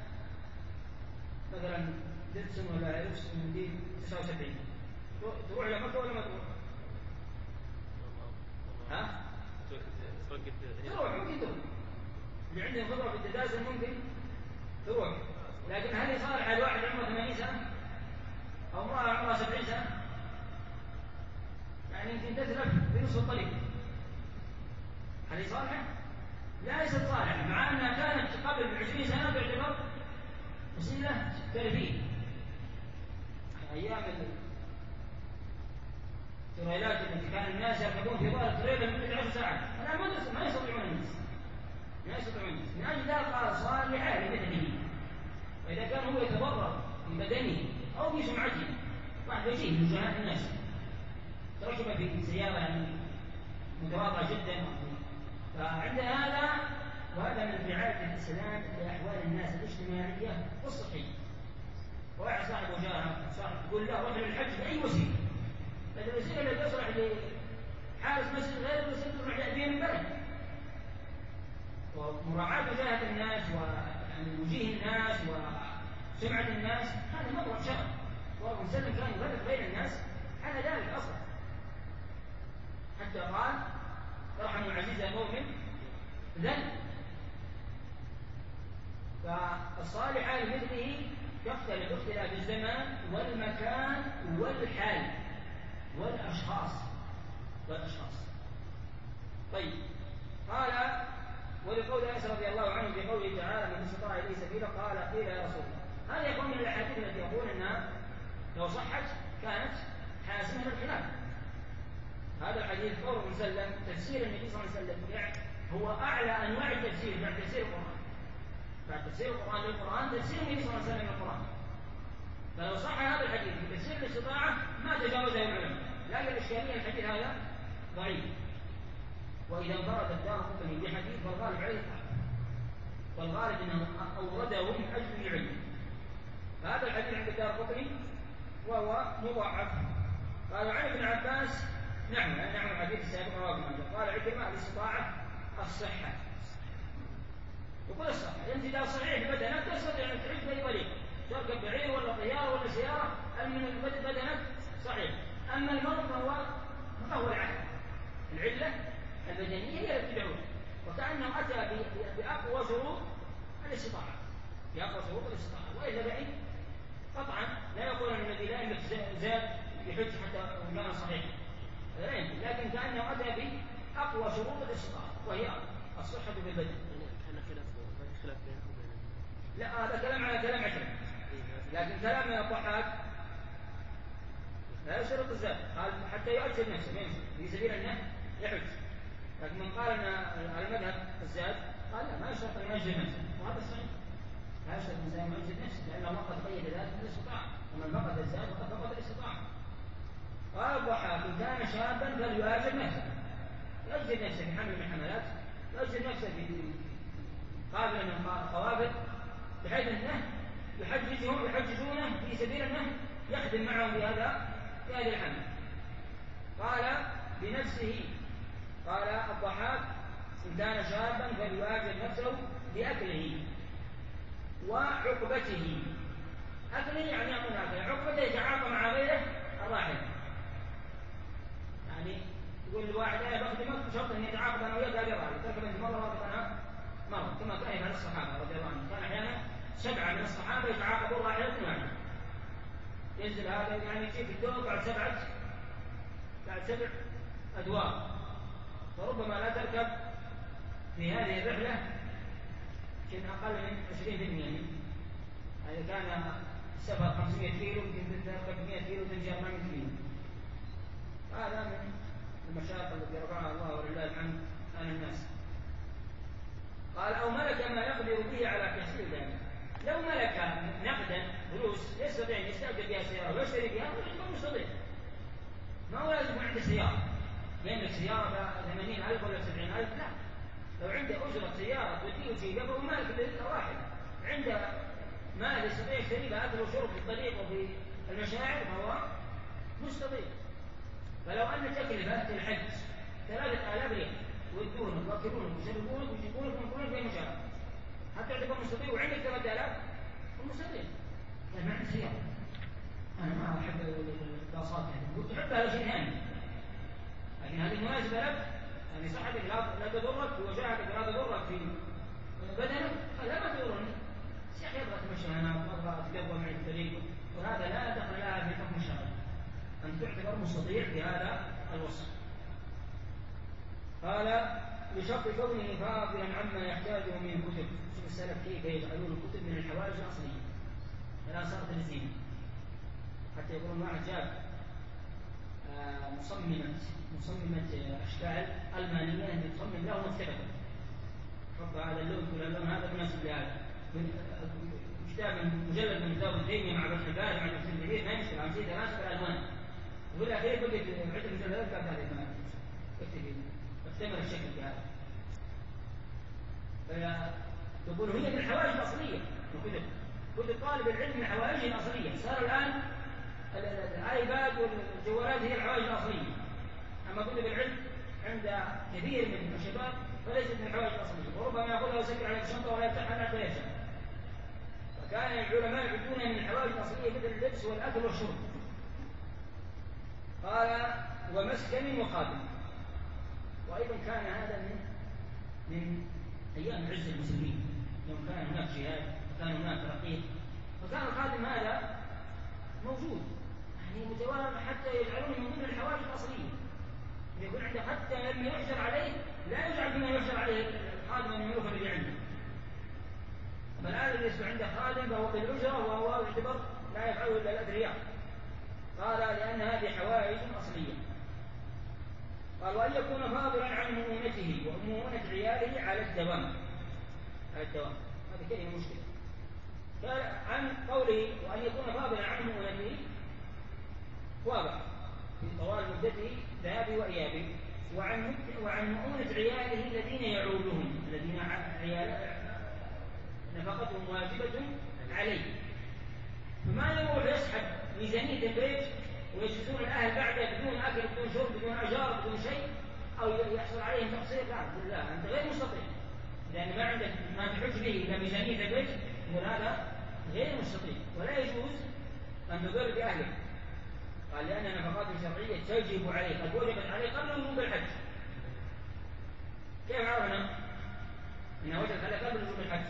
مثلا دتسن ولا يرسم من دين 79 تروح إلى مكة ولا ما تروح؟ ها؟ تروح، ممكن تروح. اللي عندهم خبرة في التدازل ممكن تروح، لكن هل صالح الواحد عمره 80 سنة أو امرأة عمرها 70 سنة؟ يعني يمكن تتلف بنصف الطريق. هل صالحة؟ ليست صالحة، مع أنها كانت قبل 20 سنة تعتبر وسيلة ترفيه. أيام التريلات التي كان الناس يركبون في ظهر التريلا لمدة 10 ساعات، الآن ما يستطيعون الناس. من أجل ذلك قال صالحة لمثله. وإذا كان هو يتضرر ببدنه أو بسمعته، واحد وجيه من جهات الناس تركب في سيارة يعني متواضعة جدا، فعند هذا وهذا من رعاية الإسلام لأحوال الناس الاجتماعية والصحية. واحد صاحب وجاهه صاحب يقول له روح للحج بأي وسيلة، لكن الوسيلة التي تصلح لحارس مسجد غير الوسيلة تروح بها من بلد. ومراعاة وجاهة الناس ووجيه الناس وسمعة الناس هذا مطلب شرعي، والرسول صلى الله عليه وسلم كان يفرق بين الناس على ذلك أصلا، حتى قال ارحموا العزيز المؤمن ذنب. فالصالحة لمثله تختلف اختلاف الزمان والمكان والحال والأشخاص. طيب، قال ولقول أنس رضي الله عنه في قوله تعالى من استطاع إليه سبيلا قال قيل يا رسول الله. هذا يكون من الأحاديث التي يقول أن لو صحت كانت حاسمة للخلاف. هذا الحديث قول مسلم تفسير النبي صلى الله عليه وسلم يعني هو أعلى أنواع التفسير بعد تفسير القرآن. بعد تفسير القرآن للقرآن تفسير النبي صلى الله عليه وسلم للقرآن. فلو صح هذا الحديث في تفسير الاستطاعة ما تجاوزه العلماء، لكن الإشكالية الحديث هذا ضعيف. وإذا انفرد الدارقطني بحديث فالغالب عليه والغالب أنه أورده من أجل العلم. فهذا الحديث عند الدارقطني وهو مضاعف. قال عن ابن عباس نعم الحديث السابق رواه ابن ماجه. قال عكرمة الاستطاعة الصحة. يقول الصحة أنت إذا صحيح بدنك تستطيع أن تعيش بأي طريقة، تركب بعير ولا طيارة ولا سيارة، من بدنك صحيح. أما المرض فهو العلة البدنية هي التي تدعوه، وكأنه أتى بأقوى شروط الاستطاعة، وإذا بأي قطعا لا يقول أن الذي لا يملك زاد يحج حتى كان صحيحا، لا يمكن، لكن كأنه أتى بأقوى شروط الاستطاعة وهي الصحة بالبدن. خلاف بينهم وبين لا هذا كلام على كلام عشرة، لكن كلام الضحاك لا يشترط الزاد، قال حتى يؤجل نفسه في سبيل أنه يحج. لكن من قال أن على المذهب الزاد قال لا ما يشترط أن يؤجل نفسه، وهذا صحيح لا يشترط الإنسان أن يؤجل نفسه لأنه قد قيد ذلك بالاستطاعة، ومن فقد الزاد فقد فقد الاستطاعة. قال الضحاك إن كان شابا فليؤجل نفسه، يؤجل نفسه في حمل من حملات، يؤجل نفسه في قابل من القوافل، بحيث أنه يحججونه في سبيل أنه يخدم معهم في هذا الحمل. قال بنفسه، قال الضحاك إن كان شابا فليواجه نفسه بأكله وعقبته. أكله يعني يأكل أكله، عقبته يتعاطى مع غيره الراحل. يعني يقول الواحد أنا بخدمك بشرط أن يتعاقب أنا وياك هذه الراحل، تركب أنت مرة وأركب أنا مرة، كما كان يفعل الصحابة رضي الله عنهم. كان أحيانا 7 من الصحابة يتعاقبون راحلة واحدة، ينزل هذا يعني يجي في الدور بعد 7 أدوار، فربما لا تركب في هذه الرحلة يمكن أقل من 20%. إذا كان السفر 500 كيلو يمكن تركب 100 كيلو تمشي 400 كيلو. هذا من المشاق التي رفعها الله ولله الحمد عن الناس. قال أو ملك ما يقدر به على تحصيل ذلك. لو ملك نقدا فلوس يستطيع أن يستأجر بها سيارة ويشتري بها يكون مستطيع، ما هو لازم عنده سيارة يملك سيارة 80,000 ولا 70,000، لا، لو عنده أجرة سيارة توديه وتجيبه فهو مالك للراحل، عنده مال يستطيع يشتري بها أكل وشرب في الطريق وفي المشاعر فهو مستطيع. فلو أن تكلفة الحج 3,000 ريال يودونك يوكلونك ويشربونك ويجيبونك وينقلونك في المشاعر حتى تعتبر مستطيع، وعندك 3,000 مستطيع. يعني ما عندي سيارة، أنا ما أحب الباصات يعني، أحبها لشيء ثاني، لكن هذه مناسبة لك، يعني صحتك لا تضرك ووجاهتك لا تضرك في بدنك، فلا ما تضرني. يا أخي أبغى أتمشى أنا أبغى أتقوى معي الطريق، وهذا لا دخل لها في حكم الشرع، أن تعتبر مستطيع بهذا الوصف. قال بشرط كونه فاضلا عما يحتاجه من الكتب. شوف السلف كيف يجعلون الكتب من الحوائج الأصلية فلا صارت للزينة، حتى يقولون واحد جاب مصممة أشكال ألمانية أن تصمم له مكتبة، حط هذا اللون كل اللون هذا مناسب لهذا، كتاب مجلد من كتاب الدنيا مع فتح الباري مع تفسير الكبير ما يمشي، عم زيد تناسب الألوان، يقول لك كيف بدك عدة مجلدات كانت هذه كمان اكتمل الشكل بهذا. فيقول هي من الحوائج الأصلية كتب طالب العلم من حوائجه الأصلية. صار الآن الآيباد والجوالات هي الحوائج الأصلية، أما كتب العلم عند كثير من الشباب فليست من الحوائج الأصلية، وربما يأخذها ويسكر على الشنطة ولا يفتحها حتى يرجع. فكان العلماء يعدونها من الحوائج الأصلية مثل اللبس والأكل والشرب. قال ومسكن وخادم. وأيضا كان هذا من أيام عز المسلمين، يوم كان هناك جهاد وكان هناك رقيق، فكان الخادم هذا موجود يعني متوارد حتى يجعلونه من ضمن الحوائج الأصلية، يكون عنده حتى لما يحجر عليه لا يجعل بما يحجر عليه الخادم المعروف الذي عنده. أما الآن الذي يصبح عنده خادم فهو بالأجرة وهو يعتبر لا يفعله إلا الأثرياء، قال لأن هذه حوائج أصلية. قال وأن يكون فاضلا عن مؤونته ومؤونة عياله على الدوام. هذه كلمة مشكلة. عن قوله وأن يكون فاضلا عن مؤونته واضح في طوال مدته ذهابه وإيابه، وعن مؤونة عياله الذين يعولهم، الذين نفقتهم واجبة عليه، فما يروح يسحب ميزانية البيت ويجلسون الأهل بعده بدون أكل بدون شرب بدون أجار بدون شيء، أو يحصل عليهم تقصير. لا أنت غير مستطيع، لأن ما عندك ما تحج به إلا ميزانية البيت، وهذا غير مستطيع ولا يجوز أن تضر بأهلك. قال لأن نفقات شرعية تجب عليه، قد وجبت عليه قبل وجوب الحج. كيف عرفنا أنها وجبت عليه قبل وجوب الحج؟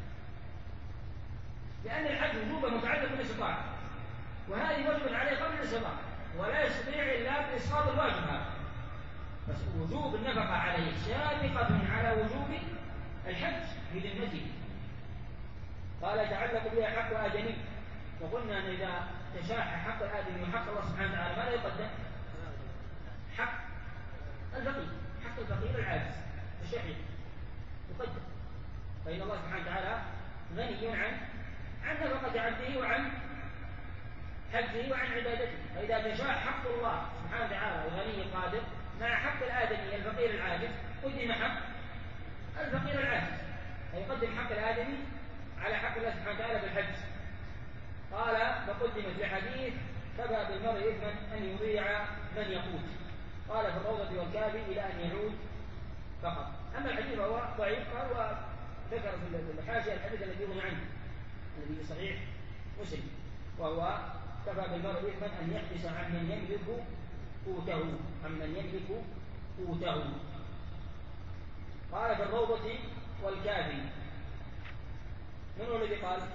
لأن الحج وجوبه متعلق بالاستطاعة، وهذه وجبت عليه قبل الاستطاعة ولا يستطيع إلا بإسقاط الواجب هذا، بس وجوب النفقة عليه سابقة على وجوب الحج في ذمته. قال يتعلق بها حق آدمي، وقلنا أن إذا تشاح حق الآدمي وحق الله سبحانه وتعالى ماذا يقدم؟ حق الفقير، حق الفقير العاجز الشحيح يقدم، فإن الله سبحانه وتعالى غني عن نفقة عبده وعن حجه وعن عبادته. فإذا تشاح حق الله سبحانه وتعالى الغني القادر مع حق الآدمي الفقير العاجز قدم حق الفقير العاجز، فيقدم حق الآدمي على حق الله سبحانه وتعالى بالحج. قال فقدمت لحديث كفى بالمرء إثما أن يضيع من يقوت. قال في الروضة والكافي إلى أن يعود فقط. أما الحديث فهو ضعيف، قال وذكر في الحاشية الحديث الذي يغني عنه الذي في صحيح مسلم، وهو كفى بالمرء إثما أن يحبس عن من يملك قوته. قال في الروضة والكافي. من هو الذي قال؟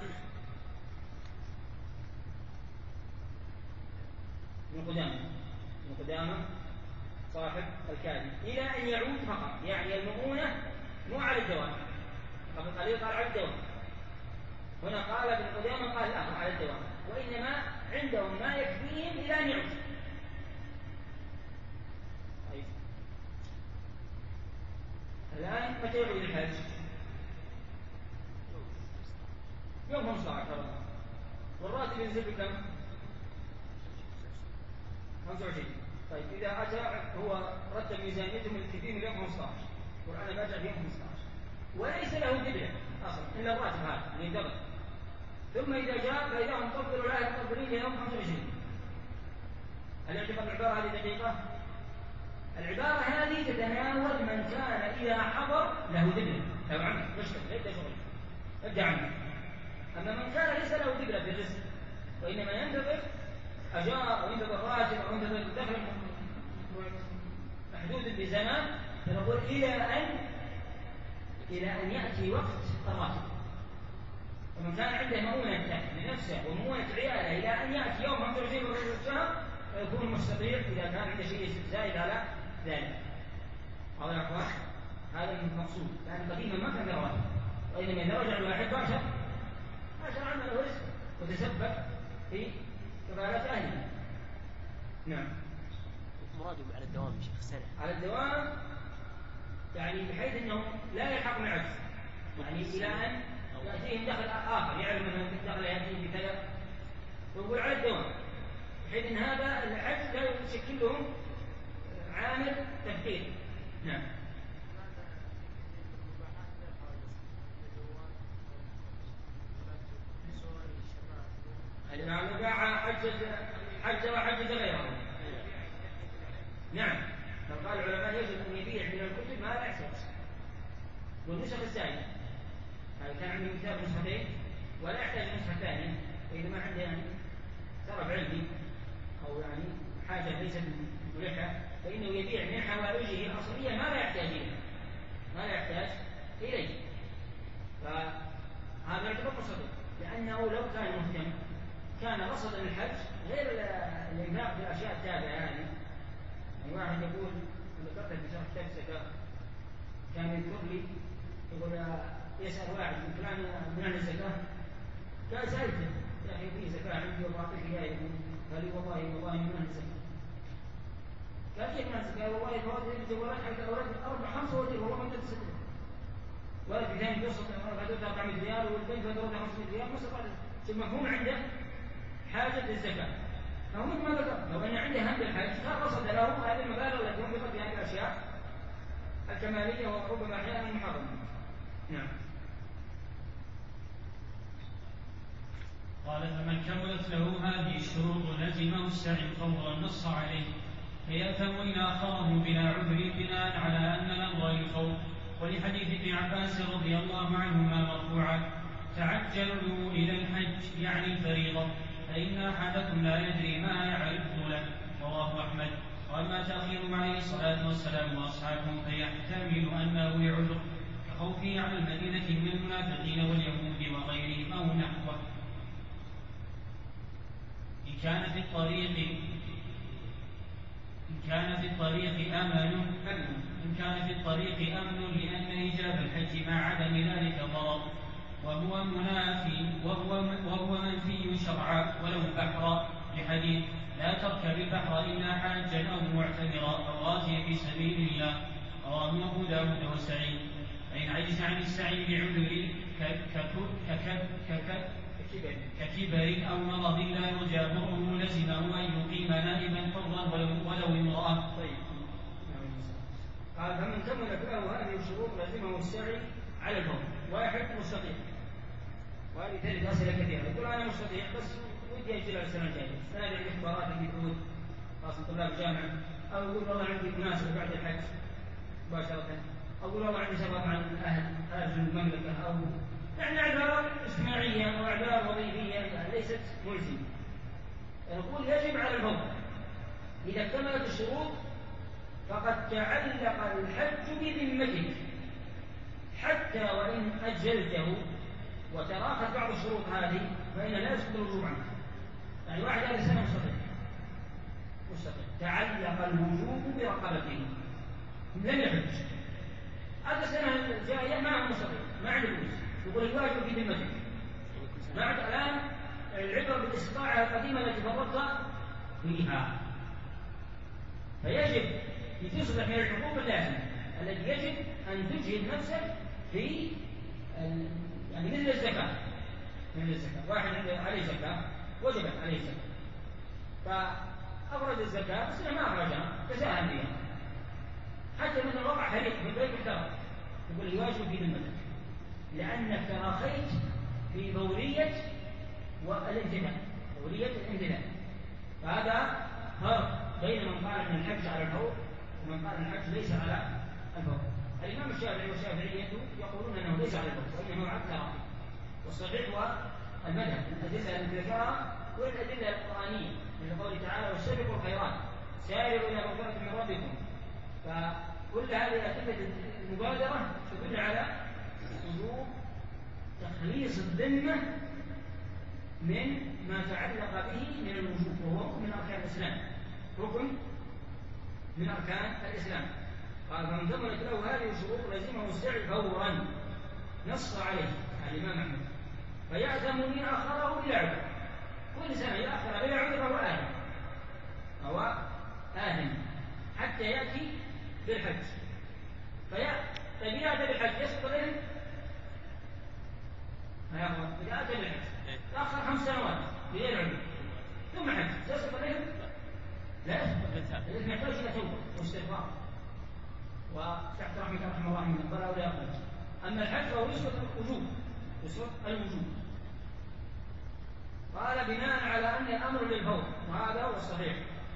من قدامة صاحب الكافي إلى أن يعود فقط، يعني المؤونة مو على الدوام. قبل قليل قال على الدوام، هنا قال ابن قدامة قال لا على الدوام، وإنما عندهم ما يكفيهم إلى أن يعود. الآن متى يعود الحج؟ يوم 15 والراتب ينزل بكم؟ 25. طيب إذا أتى هو رتب ميزانيته من الكثير من يوم 15 وأنا برجع في يوم 15 وليس له دبلة أصلا إلا الراتب هذا اللي ينتظر، ثم إذا جاء فإذا هم طبقوا لا يطبقين يوم 25. هل يعتبر العبارة هذه دقيقة؟ العبارة هذه تتناول من كان إذا حضر له دبلة لو عمل مشكلة يبدأ شغل يبدأ عمل. أما من كان ليس له دبلة في الرزق وإنما ينتظر أجار أو ينتظر راتب أو ينتظر دخل محدود بزمان، فنقول إلى أن يأتي وقت الراتب. ومن كان عنده مؤونة لنفسه ومؤونة عياله إلى أن يأتي يوم 25 من الشهر فيكون مستطيع إذا كان عنده شيء زائد على ذلك. هذا يا أخوان هذا المقصود، لأن قديما ما كان رواتب، وإنما إذا رجع الواحد باشر عمله رزق وتسبب في كفالة أهله. نعم. مراده على الدوام يا شيخ سنة. على الدوام يعني بحيث أنه لا يلحق من عجز، يعني إلى أن يأتيهم دخل آخر يعلم أن الدخل يأتيهم بكذا، ويقول على الدوام بحيث أن هذا العجز لا يشكل لهم عامل تفكير. نعم. نعم باع حج وحجز غيره. نعم لو قال العلماء يجب أن يبيع من الكتب ما لا يحتاج والنسخ الثانية، هذا كان عنده كتاب نسختين ولا يحتاج نسخة ثانية، وإذا ما عنده يعني طلب علمي أو يعني حاجة ليست ملحة فإنه يبيع من حوائجه الأصلية ما لا يحتاج إليه. فهذا يعتبر قصده، لأنه لو كان مهتم كان رصدا للحج غير الإنفاق في الأشياء التابعة. يعني واحد يقول ذكرت في شرح كتاب الزكاة كان يذكر لي يقول يسأل واحد من فلان الزكاة، قال سألته يا أخي في زكاة عندي وبعطيك إياه. قال لي والله من الزكاة. قال كيف ما الزكاة؟ والله فواتي الجوالات حق أولاد 4-5 ودير والله ما تتصدق. ولا في ثاني قصة فاتورة 400 ريال والبنك فاتورة 500 ريال ما استطاع. المفهوم عنده حاجة للزكاة. فهو مثل ما ذكر لو أن عنده هم بالحج كان رصد له هذه المبالغ التي انفقت في هذه الأشياء الكمالية وربما أحيانا محرمة. نعم. قال فمن كملت له هذه الشروط لزمه السعي فورا نص عليه، فيأثم إن أخره بلا عذر بناء على أن الأمر للخوف. ولحديث ابن عباس رضي الله عنهما مرفوعا: تعجلوا إلى الحج يعني الفريضة، فإن أحدكم لا يدري ما يعرض له. رواه أحمد. وأما تأخير عليه الصلاة والسلام وأصحابه فيحتمل أنه لعذر كخوفه على المدينة من المنافقين واليهود وغيرهم أو نحوه. إن كان في الطريق أمن لأن إيجاب الحج مع عدم ذلك ضرر، وهو منفي شرعا ولو بحرا، لحديث: لا تركب البحر إلا حاجا أو معتمرا أو غازيا في سبيل الله. رواه أبو داود وسعيد. فإن عجز عن السعي بعذر ككبر أو مرض لا يرجى برؤه لزمه أن يقيم نائبا حرا ولو امرأة. قال فمن كملت له هذه الشروط لزمه السعي على الفور واحد مستطيع. وهذه ثالث أسئلة كثيرة. يقول أنا مستطيع بس ودي أجل على السنة الجاية، السنة اللي عندي اختبارات عندي حدود خاصة طلاب الجامعة، أو يقول والله عندي مناسبة بعد الحج مباشرة، أو يقول والله عندي سفر مع الأهل خارج المملكة، أو يعني أعذار اجتماعية وأعذار وظيفية يعني ليست ملزمة. نقول يجب على الفور إذا اكتملت الشروط فقد تعلق الحج بذمتك حتى وإن أجلته وتراخت بعض الشروط هذه فإن لا يسقط الوجوب عنك. يعني واحد هذه السنة مستقيم تعلق الوجوب برقبته لم يحج، هذا السنة الجاية ما هو مستقيم ما عنده فلوس، يقول الواجب في ذمتك. بعد الآن العبرة بالاستطاعة القديمة التي فرطت فيها، فيجب لتصبح من الحقوق اللازمة التي يجب أن تجهد نفسك في يعني مثل الزكاة. واحد عليه زكاة وجبت عليه زكاة فأخرج الزكاة بس ما أخرجها تساهل بها، حتى مثلا وقع حريق في البيت احترق، يقول الواجب في ذمتك لأنك تراخيت في فورية الامتثال. فهذا فرق بين من قال أن الحج على الفور ومن قال أن الحج ليس على الفور. الإمام الشافعي والشافعية يقولون أنه ليس على الفور وإنه على التراخي، والصحيح هو المذهب الأدلة التي ذكرها والأدلة القرآنية من قوله تعالى: واستبقوا الخيرات سارعوا إلى مغفرة من ربكم. فكل هذه الأدلة المبادرة تدل على وجوب تخليص الذمة من ما تعلق به من الوجوب، وهو ركن من أركان الإسلام، ركن من أركان الإسلام. قال فمن كملت له هذه الشروط لزمه السعي فورا نص عليه الإمام أحمد، فيأثم إن أخره بلا عذر. كل سنة يأخر بلا عذر فهو آثم حتى يأتي بالحج. فإذا أتى بالحج يسقط عليه إذا أتى بالحج تأخر 5 سنوات بغير عذر ثم حج يسقط عليه؟ لا يسقط، الإثم يحتاج إلى توبة واستغفار وتحت رحمة الله من الضلال ولا يخرج. أما الحج فهو يسقط الوجوب. قال بناء على أن الأمر للفور، وهذا هو الصحيح،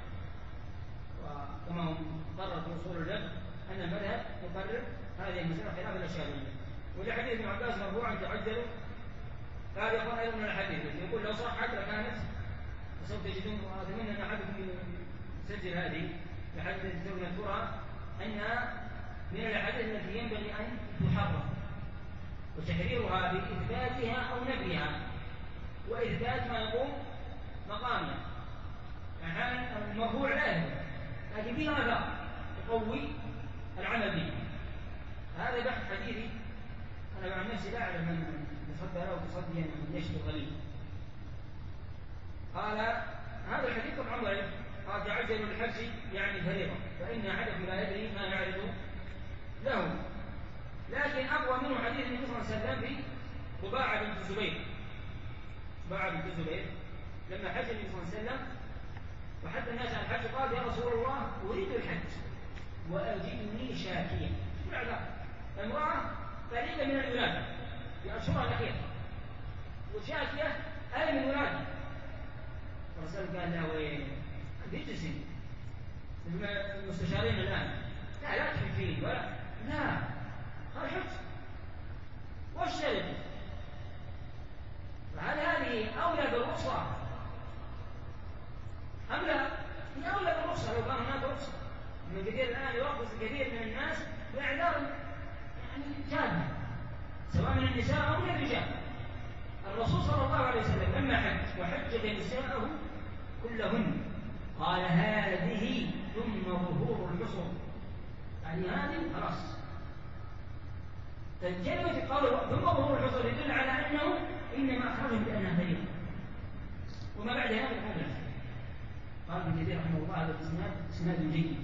وكما قرر في أصول الفقه أن المذهب يقرر هذه المسألة خلاف الأشعرية. ولحديث ابن عباس مرفوعا: تعجلوا. قال يقول أيضا من الحديث يقول لو صحت لكانت، وسوف تجدون وأتمنى أن أحدكم يسجل هذه الحديث التي سوف نذكرها، أنها من الأحاديث التي ينبغي أن تحرر وتحريرها بإثباتها أو نفيها، وإثبات ما يقوم مقامها. يعني المرفوع لا يثبت لكن فيه آثار تقوي العمل به. هذا بحث حديثي أنا عن نفسي لا أعلم من يصدى له تصديا من يشفي الغليل، قال هذا الحديث طبعا ضعيف. قال تعجلوا الحج يعني فريضة، فإن أحدكم لا يدري ما يعرض له. لكن أقوى منه حديث النبي صلى الله عليه وسلم في رباعة بنت الزبير. رباعة بنت الزبير لما حج النبي صلى الله عليه وسلم وحتى الناس عن الحج قال يا رسول الله أريد الحج وأجدني شاكيا. شو العذاب؟ امرأة قريبة من الولادة في أشهرها الأخيرة وشاكية أي من ولادة. الرسول قال له وين؟ بيجسم المستشارين الآن لا تحجين ولا لا قال حج والشرط. فهل هذه أولى بالرخصة أم لا؟ هي أولى بالرخصة لو كان هناك رخصة. من كثير الآن يرخص الكثير من الناس بأعذار يعني جادة سواء من النساء أو من الرجال. الرسول صلى الله عليه وسلم لما حج وحجج نساءه كلهن قال هذه ثم ظهور الحصر، يعني هذه خلاص. كلمة قول ثم ظهور الحصر يدل على أنه إنما أخرجه بأنها فريضة وما بعد هذا الحدث. قال ابن كثير رحمه الله هذا الإسناد إسناد جيد.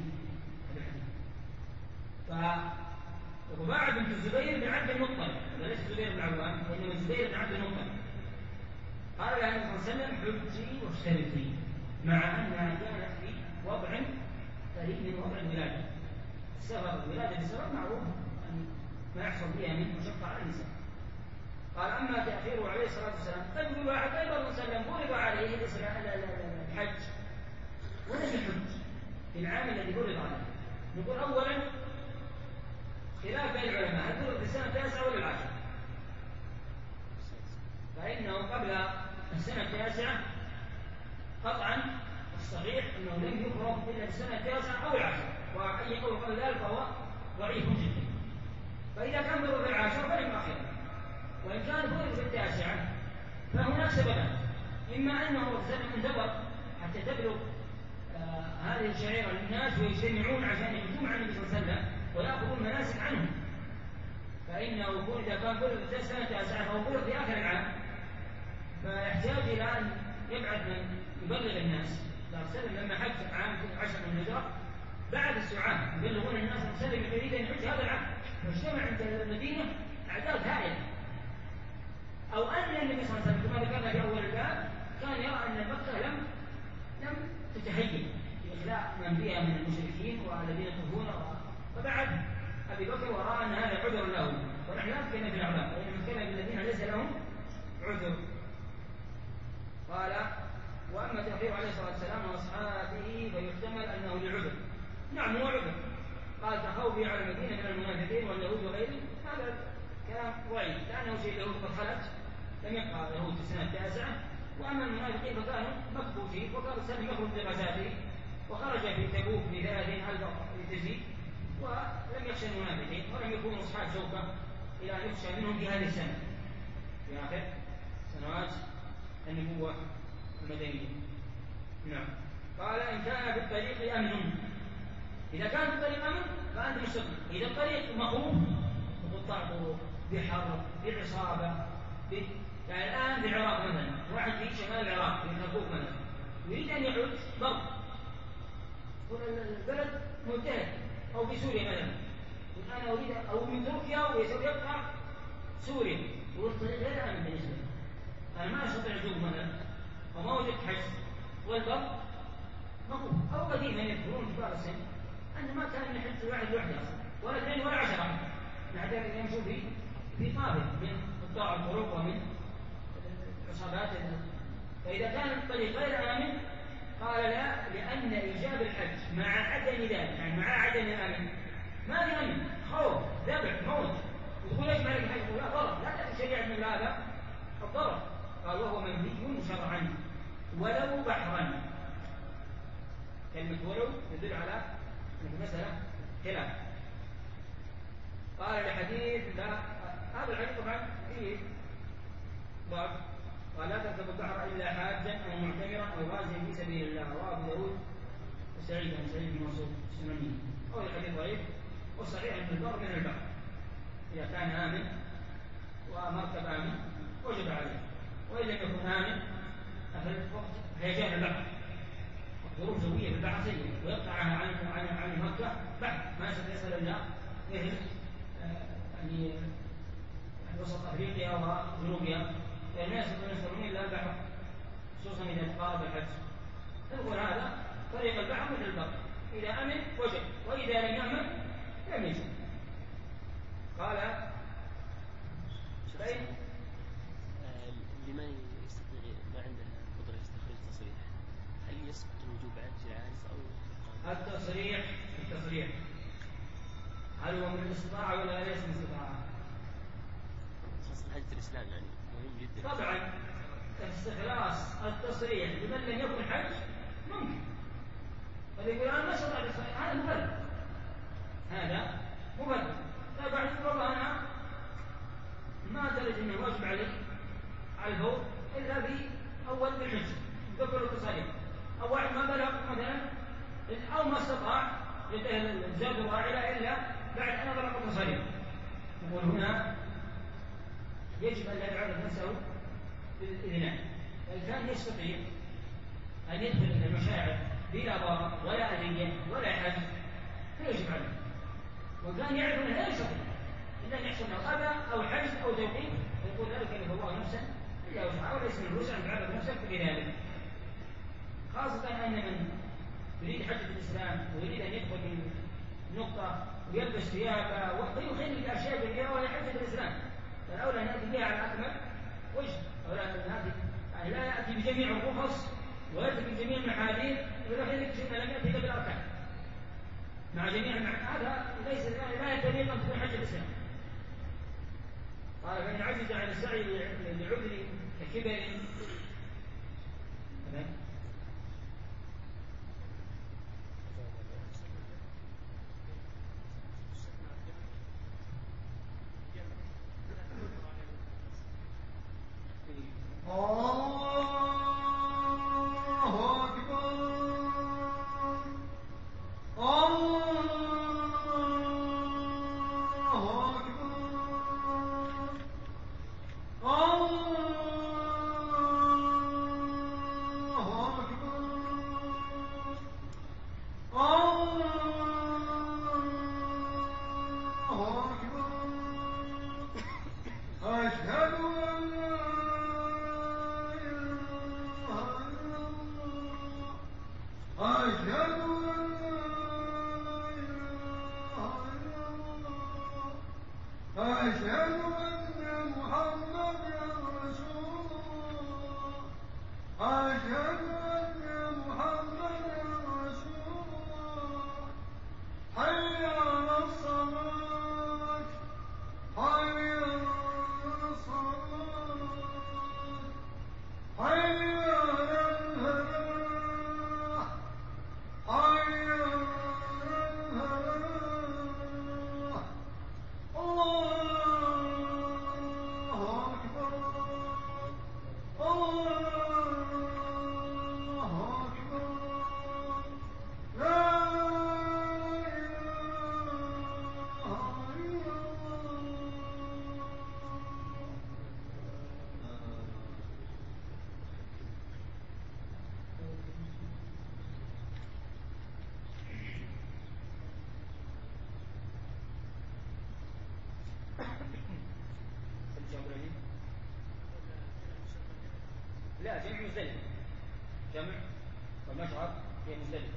فرباعة بنت الزبير بن عبد المطلب، وليس الزبير بن عوام وإنما الزبير بن عبد المطلب، قال لها النبي صلى الله عليه وسلم حجي واشترطي، مع أنها كانت في وضع قريب من وضع الولادة. السبب الولادة بسبب معروف أن ما يحصل فيها من مشقة على النساء. قال أما تأخيره عليه الصلاة والسلام قد يقول واحد أيضا وسلم فرض عليه الحج ولم يحج في العام الذي فرض عليه. نقول أولا خلاف بين العلماء هل فرض في السنة 9 ولا 10؟ فإنه قبل السنة 9 قطعا الصحيح أنه لم يفرض إلا في السنة 9 أو 10، وأي قول قبل ذلك فهو ضعيف جدا. فإذا كان فرض في 10 فلم أخيرا، وإن كان فرض في 9 فهناك سببان: إما أنه انتظر حتى تبلغ هذه الشعيرة للناس ويجتمعون عشان يحجون عن النبي صلى الله عليه وسلم ويأخذون المناسك عنه، فإنه يكون إذا كان فرض في السنة 9 فهو فرض في آخر العام، فيحتاج إلى أن يبعث من يبلغ الناس. فأرسل لما حج عام 10 من الهجرة بعد السعام يبلغون الناس أن سلم يريد أن يحج هذا العام، فاجتمع عند المدينة أعداد هائلة. أو أن النبي صلى الله عليه وسلم كما ذكرنا في أول الباب كان يرى أن مكة لم تتهيئ لإخلاء من فيها من المشركين والذين يطوفون، فبعد أبي بكر ورأى أن هذا عذر له، ونحن لا نتكلم في الأعذار وإنما نتكلم بالذين ليس لهم عذر. قال وأما تأخير عليه الصلاة والسلام وأصحابه فيحتمل أنه لعذر. نعم هو عذر، قال تخوفي على المدينة من المنافقين واليهود وغيرهم، هذا كلام ضعيف لأنه شيء اليهود قد خلت، لم يبقى اليهود في السنة 9، وأما المنافقين فكانوا مكبوتين وكانوا سلم يخرج لغزاته وخرج في تبوك ب30,000 لتزيد ولم يخشى المنافقين ولم يكونوا أصحاب شوكة إلى أن يخشى منهم في هذه السنة في آخر سنوات النبوة المدنية. نعم. قال إن كان في الطريق أمن، إذا كان في الطريق أمن فأنت مستقيم. إذا الطريق مخوف بقطاع طرق بحرب بعصابة يعني الآن في العراق مثلا واحد في شمال العراق في كركوك مثلا يريد أن يعود ضرب البلد ملتهب، أو في سوريا مثلا أنا أريد أو من تركيا ويقطع سوريا والطريق غير آمن بالنسبة لي، أنا ما أستطيع الجوب مثلا وما وجدت حج والبر مخوف، أو قديما يذكرون كبار السن أن ما كان يحج واحد لوحده أصلا ولا 2 ولا 10 نحن يمشوا في طابق من قطاع الطرق ومن عصابات. فإذا كان الطريق غير آمن قال لا، لأن إيجاب الحج مع عدم ذلك يعني مع عدم الأمن ما في أمن، خوف ذبح موت، وتقول ايش معنى الحج؟ لا ضرر، لا تأتي شريعة من هذا الضرر. قال وهو منهي شرعا ولو بحرا. كلمة ولو يدل على أن المسألة خلاف. قال الحديث لا، هذا الحديث طبعا فيه ضعف. قال لا تركب البحر إلا حاجا أو معتمرا أو غازيا في سبيل الله، رواه أبو داود وسعيد بن منصور السنني. أو الحديث ضعيف، والصحيح أن البر من البحر إذا كان آمن ومركب آمن وجب عليه، وإن لم يكن آمن ففي الوقت مثل يعني وسط أفريقيا وجنوبها، يعني ما يستطيعون يصلون إلا البحر، خصوصا إذا تقارب الحج. نقول هذا طريق البحر مثل البر، إذا أمن وجد، وإذا لم يأمن لم يجد. قال فإن لمن يستطيع ما عنده قدرة يستخرج تصريح، هل يسقط الوجوب عنه في العاجز أو التصريح هل هو من الاستطاعة ولا ليس من الاستطاعة؟ خاصة حاجة الإسلام يعني مهم جدا. طبعا استخلاص التصريح لمن لم يكن حج ممكن، فاللي يقول أنا ما استطعت التصريح هذا مبرر. لا بعد والله أنا ما درج أنه واجب علي على الفور إلا بأول بالحج ذكر التصاريح، أو واحد ما بلغ مثلا أو ما استطاع الزاد الراعلة إلا بعد أن بلغ التصاريح. نقول هنا يجب أن لا يعرض نفسه بالإذنان، بل كان يستطيع أن يدخل إلى المشاعر بلا ضرر ولا أذية ولا حج فيجب عليه، وكان يعرف أنه لا يستطيع إلا أن يحصل له أذى أو حجز أو توقيف، فيقول لا يكلف الله نفسا إلا وسعها وليس من الوسع أن تعرض نفسك بذلك. خاصة أن من يريد حجة الإسلام ويريد أن يدخل من نقطة ويلبس ثيابه ويخل بأشياء كثيرة وهي حجة الإسلام، فالأولى أن يأتي بها على أكمل وجه، أولى أن نأتي يعني لا يأتي بجميع الرخص ويأتي بجميع المحاذير ويأتي شيء لم يأتي بالأركان مع جميع هذا ليس لا يتليق أن تكون حجة الإسلام. قال فإن عجز عن السعي لعذر ككبر لا جمع مزدلفة، جمع والمشعر هي مزدلفة.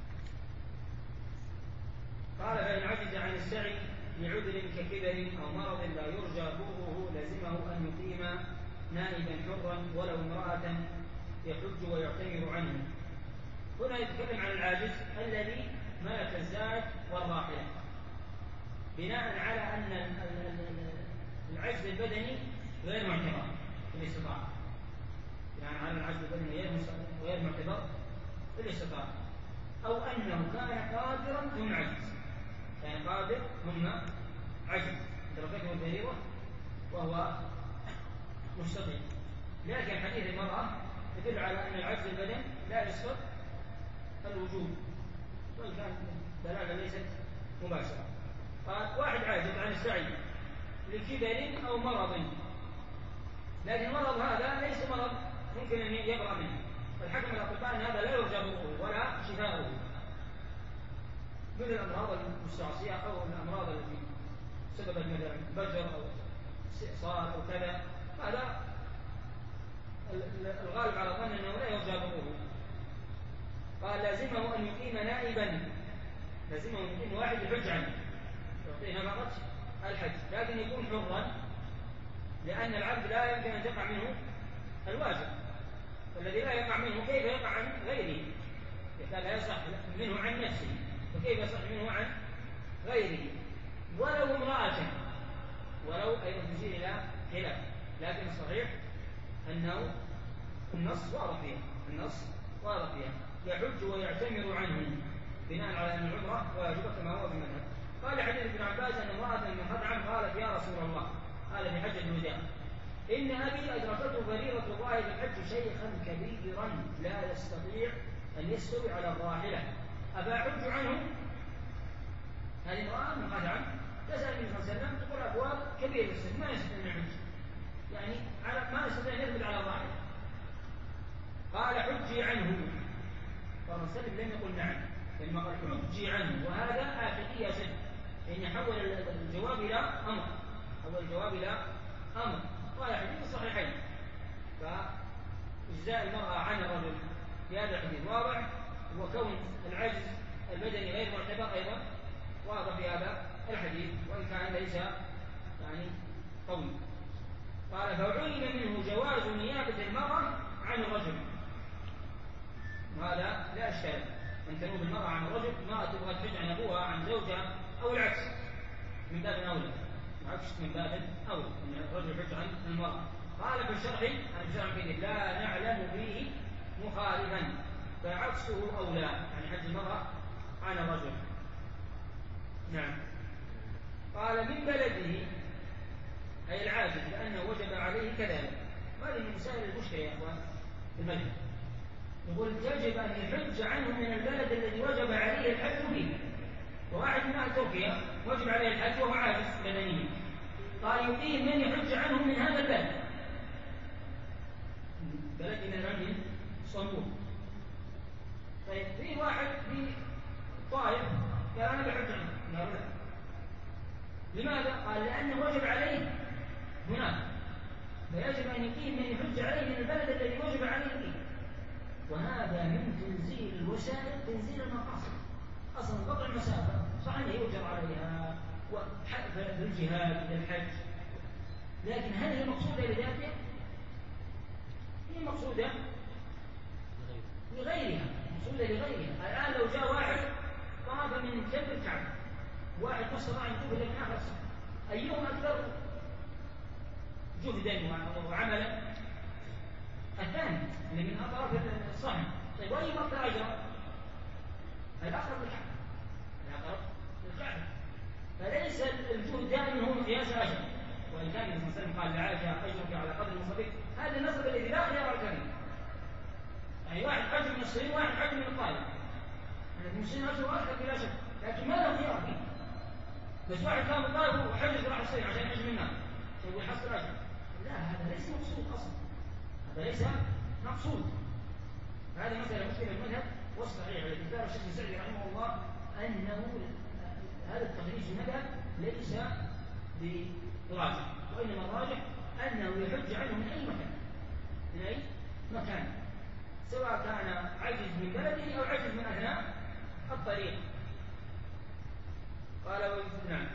قال فإن عجز عن السعي لعذر ككبر أو مرض لا يرجى برؤه لزمه أن يقيم نائبا حرا ولو امرأة يحج ويعتمر عنه. هنا يتكلم عن العاجز الذي ملك الزاد والراحلة بناء على أن العجز البدني غير معتبر في الاستطاعة، يعني على العجز البدني غير معتبر في الاستطاعة، أو أنه كان قادرا ثم عجز، كان قادر ثم عجز درجته الفريضة وهو مستطيع. لكن حديث المرأة يدل على أن العجز البدن لا يسقط الوجوب، وإن كانت دلالة ليست مباشرة. قال واحد عاجز عن السعي لكبر أو مرض، لكن المرض هذا ليس مرض ممكن أن يبرأ منه، فالحكم الأطباء أن هذا لا يرجى برؤه ولا شفاؤه، مثل الأمراض المستعصية أو الأمراض التي سببت مثلا بجر أو استئصال أو كذا، هذا الغالب على ظن أنه لا يرجى بقوله. قال لازمه أن يقيم نائبا، لازمه أن يقيم واحد يحج عنه يعطيه نفقة الحج، لكن يكون حرا، لأن العبد لا يمكن أن تقع منه الواجب، والذي لا يقع منه كيف يقع عن غيره؟ إذا لا يصح منه عن نفسه فكيف يصح منه عن غيره؟ ولو امرأة، ولو أيضا تشير إلى خلاف، لكن الصحيح أنه النص واضح فيها، النص واضح فيها، يحج ويعتمر عنه بناء على أن العمرة واجبة كما هو في المذهب. قال حديث ابن عباس أن امرأة من خدعم قالت يا رسول الله، قال في حج الوداع، إن أبي أدركته فريضة الله بالحج شيخا كبيرا لا يستطيع أن يستوي على الراحلة، أفأحج عنه؟ هذه امرأة من خدعم تسأل النبي صلى الله عليه وسلم، تقول أبواب كبير السن ما يستطيع أن يحج، يعني ما يستطيع أن يثبت على الراحلة. قال حجي عنه، فالرسول لم يقل نعم، لما قال حجي عنه، وهذا آخذية شد، لأن حول الجواب إلى أمر، حول الجواب إلى أمر. قال حديث الصحيحين، فإجزاء المرأة عن الرجل في هذا الحديث واضح، وكون العجز البدني غير معتبر أيضا واضح في هذا الحديث، وإن كان ليس يعني قوي. قال فعلم منه جواز نيابة المرأة عن الرجل، وهذا لا أشكال أن تنوب المرأة عن الرجل، ما تبغى تحج عن أبوها عن زوجها أو العكس، من باب أولى، العكس من باب أولى أن الرجل يحج عن المرأة. قال في الشرح عن شرع فيه لا نعلم فيه مخالفا، فعكسه أولى، يعني حج المرأة عن الرجل. نعم. قال من بلده أي العاجز لأنه وجب عليه كذلك، هذه من مسائل المشكلة يا أخوان في المذهب، يقول يجب أن يحج عنه من البلد الذي وجب عليه الحج فيه، وواحد من أهل تركيا وجب عليه الحج وهو عاجز بدنيا، قال يقيم من يحج عنه من هذا البلد، بلد من العلم اسطنبول. طيب في واحد في طائف قال أنا بحج عنه، قال لا، لماذا؟ قال لأنه وجب عليه هناك، فيجب أن يقيم من يحج عليه من البلد الذي وجب عليه فيه، وهذا من تنزيل الوسائل تنزيل المقاصد. أصلا قطع المسافة صح أنه يؤجر عليها بالجهاد للحج، لكن هل هي مقصودة لذاتها؟ هي مقصودة لغيرها، مقصودة لغيرها. الآن لو جاء واحد طاف من جنب الكعبة، واحد ما استطاع أن يطوف إلا من آخر الصف، أيهم أكثر جهدا وعملا؟ الثاني اللي من أطراف الصحن. طيب وأيهم أكثر أجرا؟ الأقرب للكعبة، الأقرب للكعبة. فليس الجهد دائما هو مقياس أجر، وإن كان النبي صلى الله عليه وسلم قال لعلك أجرك على قدر نصبك، هذا النصب الذي لا خيار الكريم، يعني واحد حج من الصين واحد حج من الطائف، يعني المسلمين أجروا أكثر بلا شك، لكن ما له خيار فيه. بس واحد كان من الطائف وحج راح الصين عشان يحج منها يقول يحصل أجر، لا هذا ليس مقصود أصلا، هذا ليس مقصود. هذه مسألة مشكلة المذهب، والصحيح الذي ذكر الشيخ السعدي رحمه الله أنه هذا التخريج المذهب ليس براجح، وإنما الراجح أنه يحج عنه من أي مكان، من أي مكان، سواء كان عجز من بلده أو عجز من أثناء الطريق. قال نعم.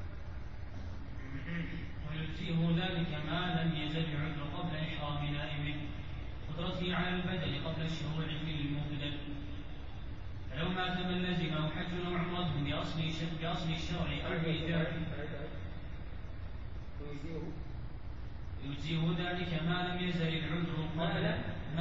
ويجزئه ذلك ما لم يزل العذر قبل إحرام نائبه، قدرته على البدن قبل الشروع في المبدل، فلو مات من لزمه حج أو عمرة بأصل الشرع أو بإيجاب، يجزئه ذلك ما لم يزل العذر قبل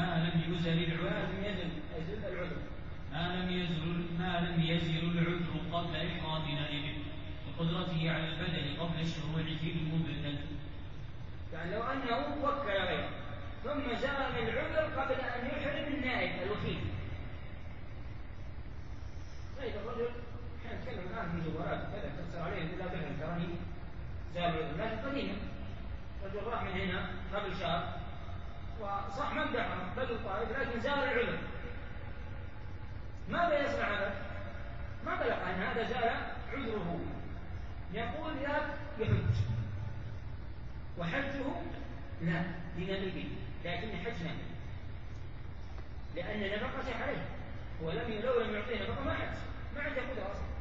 ما لم يزل العذر قبل إحرام نائبه، وقدرته على البدن قبل الشروع في المبدل. يعني لو أنه وكل غيره ثم زال العذر قبل أن يحرم النائب الوكيل. طيب الرجل كان يتكلم الآن في جوارات كذا تكسر عليه لا تفهم تراني زال العذر، لكن قديما رجل راح من هنا قبل شهر وصح ممدحه بدل طائف لكن زال العذر، ماذا يصنع هذا؟ ما بلغ أن هذا زال عذره، يقول ذاك يحج وحجه لا لنبيه، لكن حج نبي لأن نفقته عليه، لو لم يعطيه نفقة ما حج، ما عنده قدرة أصلا.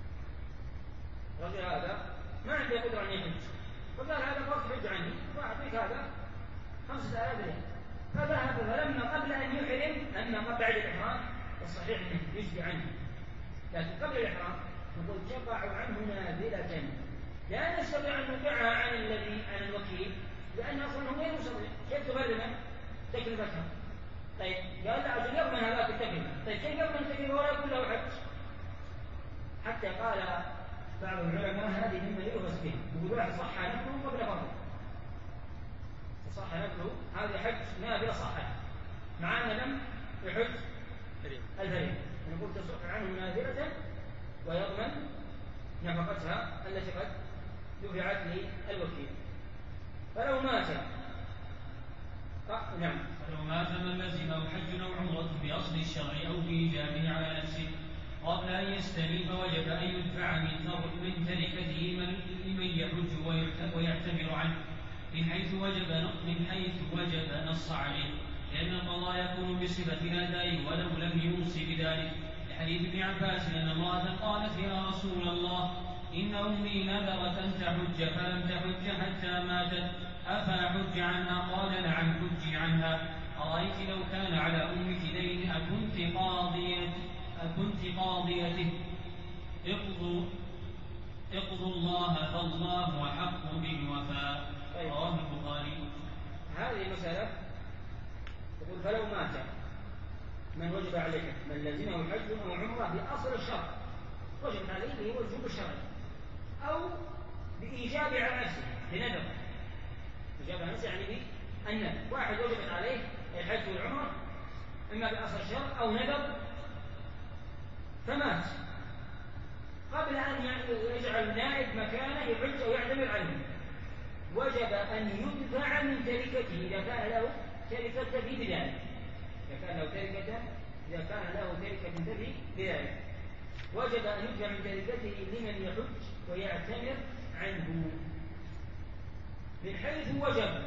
الرجل هذا ما عنده قدرة أن يحج، فقال هذا فرض حج عني وأعطيك هذا 5000 ريال، فذهب فلما قبل أن يحرم، أما بعد الإحرام الصحيح أنه يجزي عنه، لكن قبل الإحرام نقول تقع عنه نازلة، لا نستطيع أن نقطعها عن الوكيل، لأن أصلا هو غير مستطيع، كيف تبرر تكلفتها؟ طيب قال لا أجل يضمن هذاك التكلفة، طيب كيف يضمن التكلفة ولا يكون له حج؟ حتى قال بعض العلماء هذه مما يؤخذ به، يقول واحد صح نفله قبل فرضه، صح نفله هذا حج نافلة صحة مع أن لم يحج الفريضة، نقول تصح عنه نافلة ويضمن نفقتها التي قد دفعت للوكيل. فلو مات نعم، فلو مات من لزمه حج أو عمرة بأصل الشرع أو بإيجابه على نفسه قبل أن يستلم وجب أن يدفع من تركته لمن يحج ويعتمر عنه من حيث وجب نص عليه، لأن القضاء يكون بصفة الأداء ولو لم يوص بذلك، لحديث ابن عباس أن امرأة قالت يا رسول الله إن أمي نذرت أن تحج فلم تحج حتى ماتت أفأحج عنها؟ قال نعم حج عنها. أرأيت لو كان على أمك دين أكنت قاضيته اقضوا الله فالله أحق بالوفاء. رواه البخاري. هذه المسألة يقول فلو مات من وجب عليه من لزمه حج أو عمرة بأصل الشرع، وجب عليه اللي هو الوجوب الشرعي، أو بإيجاب على نفسه بنذر، إيجاب على نفسه يعني بالنذر، واحد وجبت عليه الحج والعمرة إما بأصل الشرع أو نذر فمات قبل أن يجعل نائب مكانه يحج أو يعتمر عنه، وجب أن يدفع من تركته إذا كان له تركة تفي بذلك، إذا كان له تركة تفي بذلك وجب أن يدفع من تركته لمن يحج ويعتمر عنه من حيث وجب،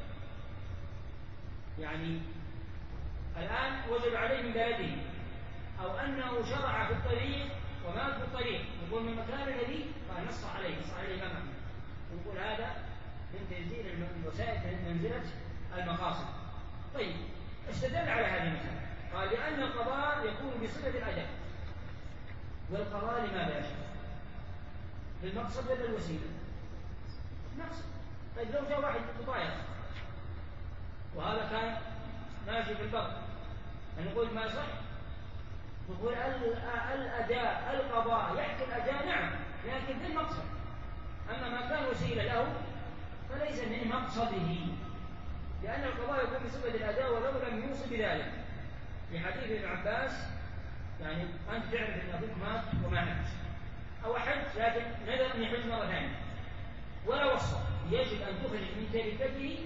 يعني الآن وجب عليه من بلده أو أنه شرع في الطريق ومات في الطريق، يقول من مكان الذي قال نص عليه الإمام، ونقول هذا من تنزيل الوسائل منزلة المقاصد. طيب استدل على هذه المسألة قال لأن القضاء يكون بصفة الأداء، والقضاء لماذا يا شيخ؟ للمقصد ولا الوسيلة؟ المقصد. طيب لو جاء واحد مطاير وهذا كان ماشي في البر نقول ما يصح؟ نقول الأداء القضاء يحكي الأداء نعم، لكن في المقصد، أما ما كان وسيلة له فليس من مقصده، لأن القضاء يكون بصفة الأداء ولو لم يوصي بذلك، لحديث ابن عباس يعني أنت تعرف أن أبوك مات وما حج أو حج لكن نذر أن يحج مرة ثانية ولا وصى، يجب أن تخرج من تركته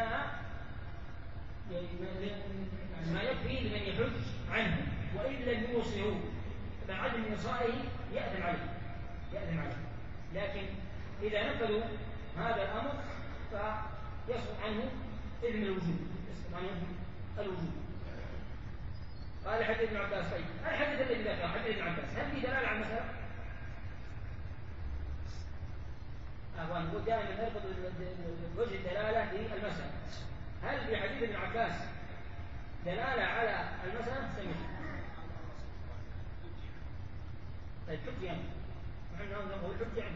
ما يكفي لمن يحج عنه، وإن لم يوصيه بعدم إيصائه يأثم عليه، لكن إذا نفذوا هذا الأمر فيسقط عنه إثم الوجوب. قال حديث ابن عباس. طيب الحديث الذي ذكر حديث ابن عباس هل في دلالة على المسألة؟ نقول دائما نربط وجه الدلالة للمسألة، هل في حديث ابن عباس دلالة على المسألة؟ طيب حج يعني مع أنه نقول حج يعني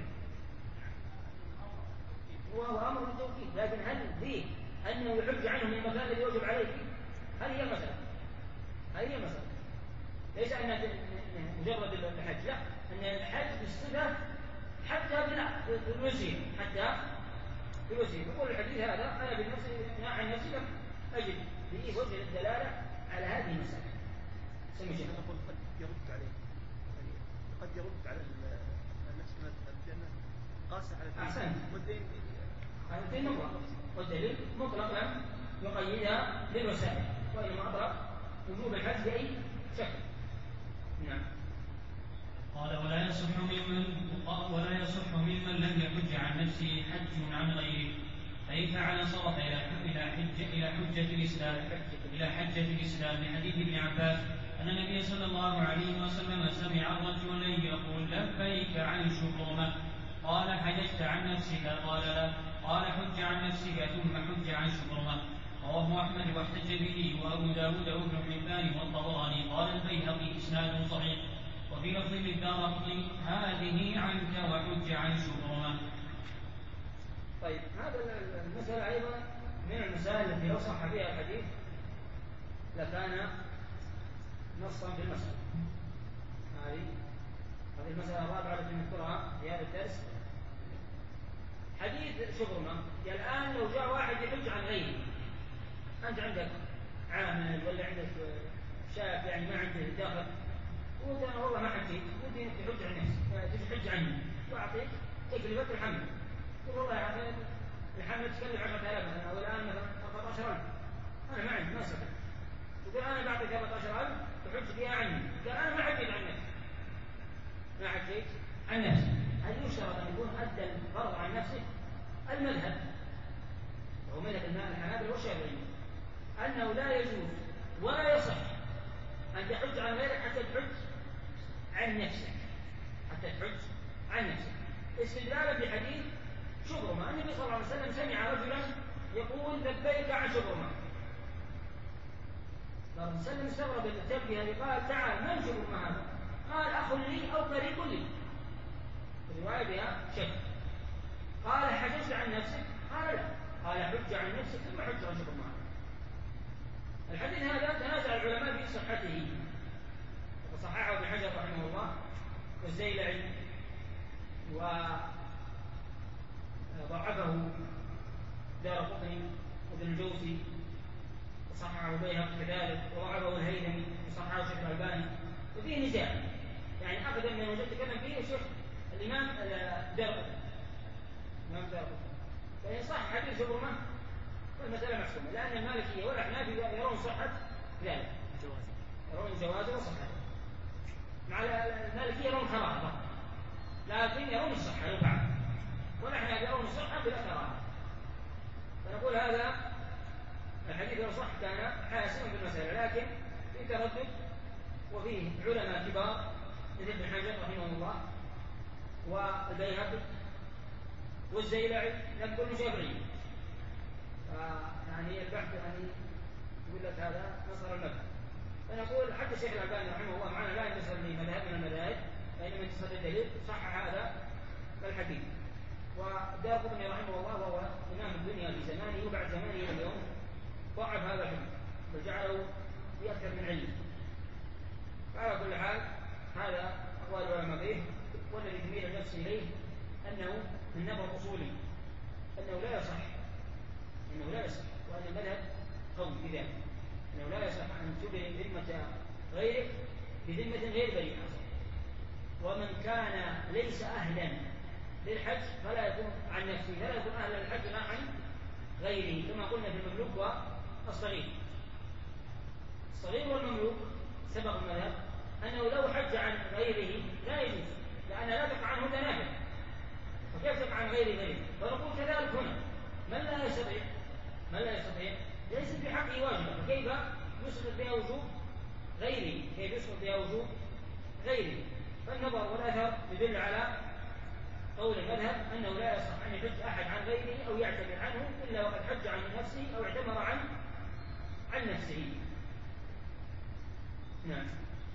وهو أمر بالتوكيد، لكن هل فيه أنه يحج عنه من المكان الذي يوجب عليه فيه؟ هذه هي المسألة، ليس أن مجرد الحج، لا، أن الحج بالصفة حتى بالوسيلة، يقول الحديث هذا أنا بالنفس عن نفسي لم أجد فيه وجه الدلالة على هذه المسألة. نقول قد يرد عليه، يعني قد يرد على النفس لأنه قاسى على أحسنت، والدين مطلق، والدليل مطلق لم يقيدها للوسائل، وإنما أطلق وجوب الحج بأي شكل. نعم. قال ولا يصح ممن نفسه حج عن غيره، فإن فعل صرف إلى حجة الإسلام لحديث ابن عباس أن النبي صلى الله عليه وسلم سمع الرجلين يقول لبيك عن شبرمة، قال حججت عن نفسك؟ قال لا، قال حج عن نفسك ثم حج عن شبرمة. رواه أحمد واحتج به وأبو داود وابن حبان والطبراني. قال البيهقي إسناد صحيح. وفي لفظ للدارقطني هذه عنك وحج عن شبرمة. طيب هذا المسألة أيضا من المسائل التي لو صح فيها الحديث لكان نصا في المسألة. هذه المسألة الرابعة التي نذكرها في هذا الدرس. حديث شبرمة الآن لو جاء واحد يحج عن غيره، أنت عندك عامل ولا عندك شاب يعني ما عنده دخل، وأنت أنا والله ما حجيت ودي تحج عن نفسك تحج عني وأعطيك تكلفة الحمل، تقول والله يا أخي الحمل تكلف 10,000 أو الآن مثلا 14,000 أنا ما عندي ما استطيع، تقول أنا بعطيك 14,000 تحج بها عني، قال أنا ما حجيت عن نفسي ما حجيت عن نفسي. هل يشترط أن يكون أدى الفرض عن نفسه؟ المذهب وهو مذهب الحنابلة والشافعية أنه لا يجوز ولا يصح أن تحج عن غيرك حتى تحج عن نفسك، حتى تحج عن نفسك، استدلالا بحديث شبرمة. النبي صلى الله عليه وسلم سمع رجلا يقول لبيك عن شبرمة، فالرسول صلى الله عليه وسلم استغرب التلبية هذه، قال تعال من شبرمة هذا؟ قال أخ لي أو قريب لي، الرواية بها شك. قال حججت عن نفسك؟ قال لا، قال حج عن نفسك ثم حج عن شبرمة. الحديث هذا تنازع العلماء في صحته، وصححه ابن حجر رحمه الله والزيلعي، وضعفه دارقطني وابن الجوزي وصححه البيهقي كذلك، وضعفه الهيثمي وصححه الشيخ الألباني، وفيه نزاع يعني أقدم من وجدت تكلم فيه الشيخ الإمام دارقطني. فإن صح حديث شبرمة فالمسألة محسومة، لأن المالكية والأحناف يرون صحة ذلك، يرون جوازه وصحته، مع المالكية يرون كراهة فقط، لكن يرون الصحة لو فعل، والأحناف يرون الصحة بلا كراهة. فنقول هذا الحديث لو صح كان حاسما في المسألة، لكن في تردد، وفيه علماء كبار مثل ابن حجر رحمه الله والبيهقي والزيلعي لم يكونوا شافعيين، يعني البحث يعني يقول لك هذا نصر المذهب. فنقول حتى الشيخ الألباني رحمه الله معنا لا ينتصر لمذهب من المذاهب، فإنما ينتصر للدليل صح هذا الحديث. ودارقطني رحمه الله وهو إمام الدنيا في زمانه وبعد زمانه اليوم ضعف هذا الحديث وجعله في أكثر من علم. فعلى كل حال هذا أقوال العلماء فيه، والذي تميل النفس إليه أنه من نظر أصولي أنه لا يصح، وأن المذهب قوي في ذلك، أنه لا يصح أن تبرئ ذمة غيرك بذمة غير بريئة، ومن كان ليس أهلا للحج فلا يكون عن نفسه، فلا يكون أهلا للحج لا عن غيره، كما قلنا في المملوك والصغير. الصغير والمملوك سبق المذهب أنه لو حج عن غيره لا يجوز، لأن لا تقع عنه تنافع، فكيف تقع عن غيره؟ فنقول كذلك هنا من لا يستطيع ليس في حقه واجبا، فكيف يسقط بها وجوب غيره؟ فالنظر والأثر يدل على قول المذهب أنه لا يصح أن يحج أحد عن غيره أو يعتمر عنه إلا وقد حج عن نفسه أو اعتمر عن نفسه. نعم.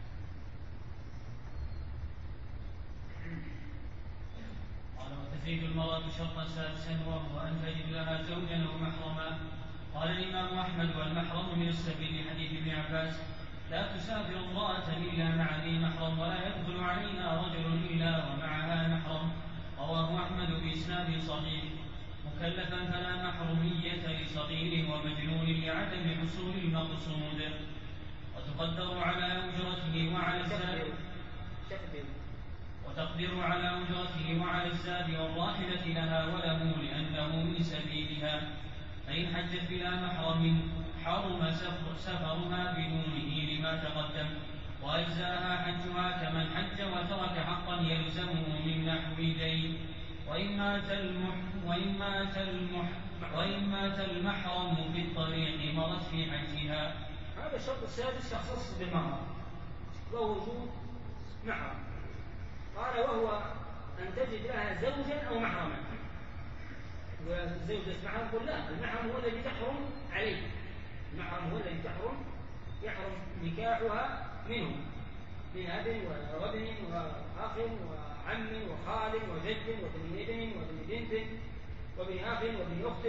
قال وتزيد المرأة شرطا سادسا وهو أن تجد لها زوجا أو محرما. قال الإمام أحمد والمحرم من السبيل لحديث ابن عباس لا تسافر امرأة إلا مع ذي محرم ولا يدخل عليها رجل إلا ومعها محرم. رواه أحمد بإسناد صحيح. مكلفا فلا محرمية لصغير ومجنون لعدم حصول المقصود، وتقدر على أجرته وعلى الزاد وتقدر على أجرته وعلى الزاد والراحلة لها وله لأنه من سبيلها، فإن حجت بلا محرم حرم سفرها بدونه لما تقدم، وأجزاها حجها كمن حج وترك حقا يلزمه من نحو دين. وإن مات وإن مات المحرم في الطريق مرت في حجها. هذا الشرط السادس يختص بالمرأة وهو وجود محرم. قال وهو أن تجد لها زوجا أو محرما. والزوج محرم قل لا، المحرم هو الذي تحرم عليه، المحرم هو الذي يحرم نكاحها منه من أب وابن وأخ وعم وخال وجد وابن ابن وابن بنت وابن أخ وابن أخت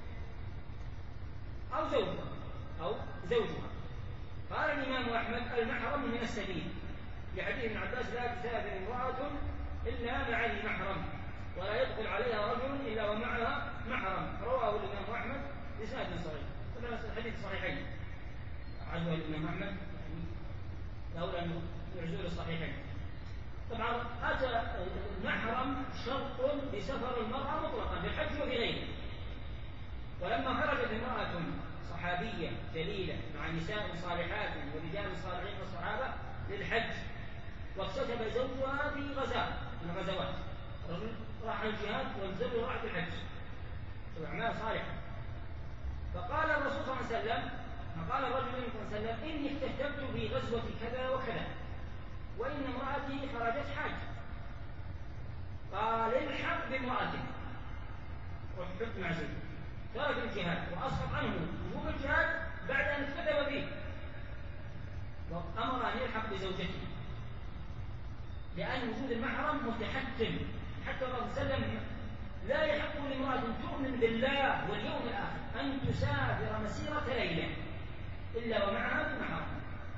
أو زوجها. قال الإمام أحمد المحرم من السبيل، لحديث ابن عباس لا تسافر امرأة إلا مع ذي محرم ولا يدخل عليها رجل إلا ومعها محرم. رواه الإمام أحمد بإسناد صحيح. طبعا الحديث صحيحين، عزوه الإمام أحمد لولا أنه يعزو الصحيحين. طبعا أتى المحرم شرط لسفر المرأة مطلقا في الحج وفي غيره. ولما خرجت امرأة صحابية جليلة مع نساء صالحات ورجال صالحين من الصحابة للحج واكتسب زوجها في غزاة من الغزوات، الرجل راح الجهاد والزوج راح في الحج، أعمال صالحة. فقال الرسول صلى الله عليه وسلم، فقال الرجل صلى الله عليه وسلم إني اكتشفت في غزوة كذا وكذا وإن امرأتي خرجت حاج. قال الحق بامرأتك وحبت مع زوجه، ترك الجهاد وأسقط عنه وجوب الجهاد بعد أن اكتتب به، وأمر أن يلحق بزوجته لأن وجود المحرم متحتم. حتى الرسول صلى الله عليه وسلم لا يحق لامرأة تؤمن بالله واليوم الآخر أن تسافر مسيرة ليلة إلا ومعها المحرم.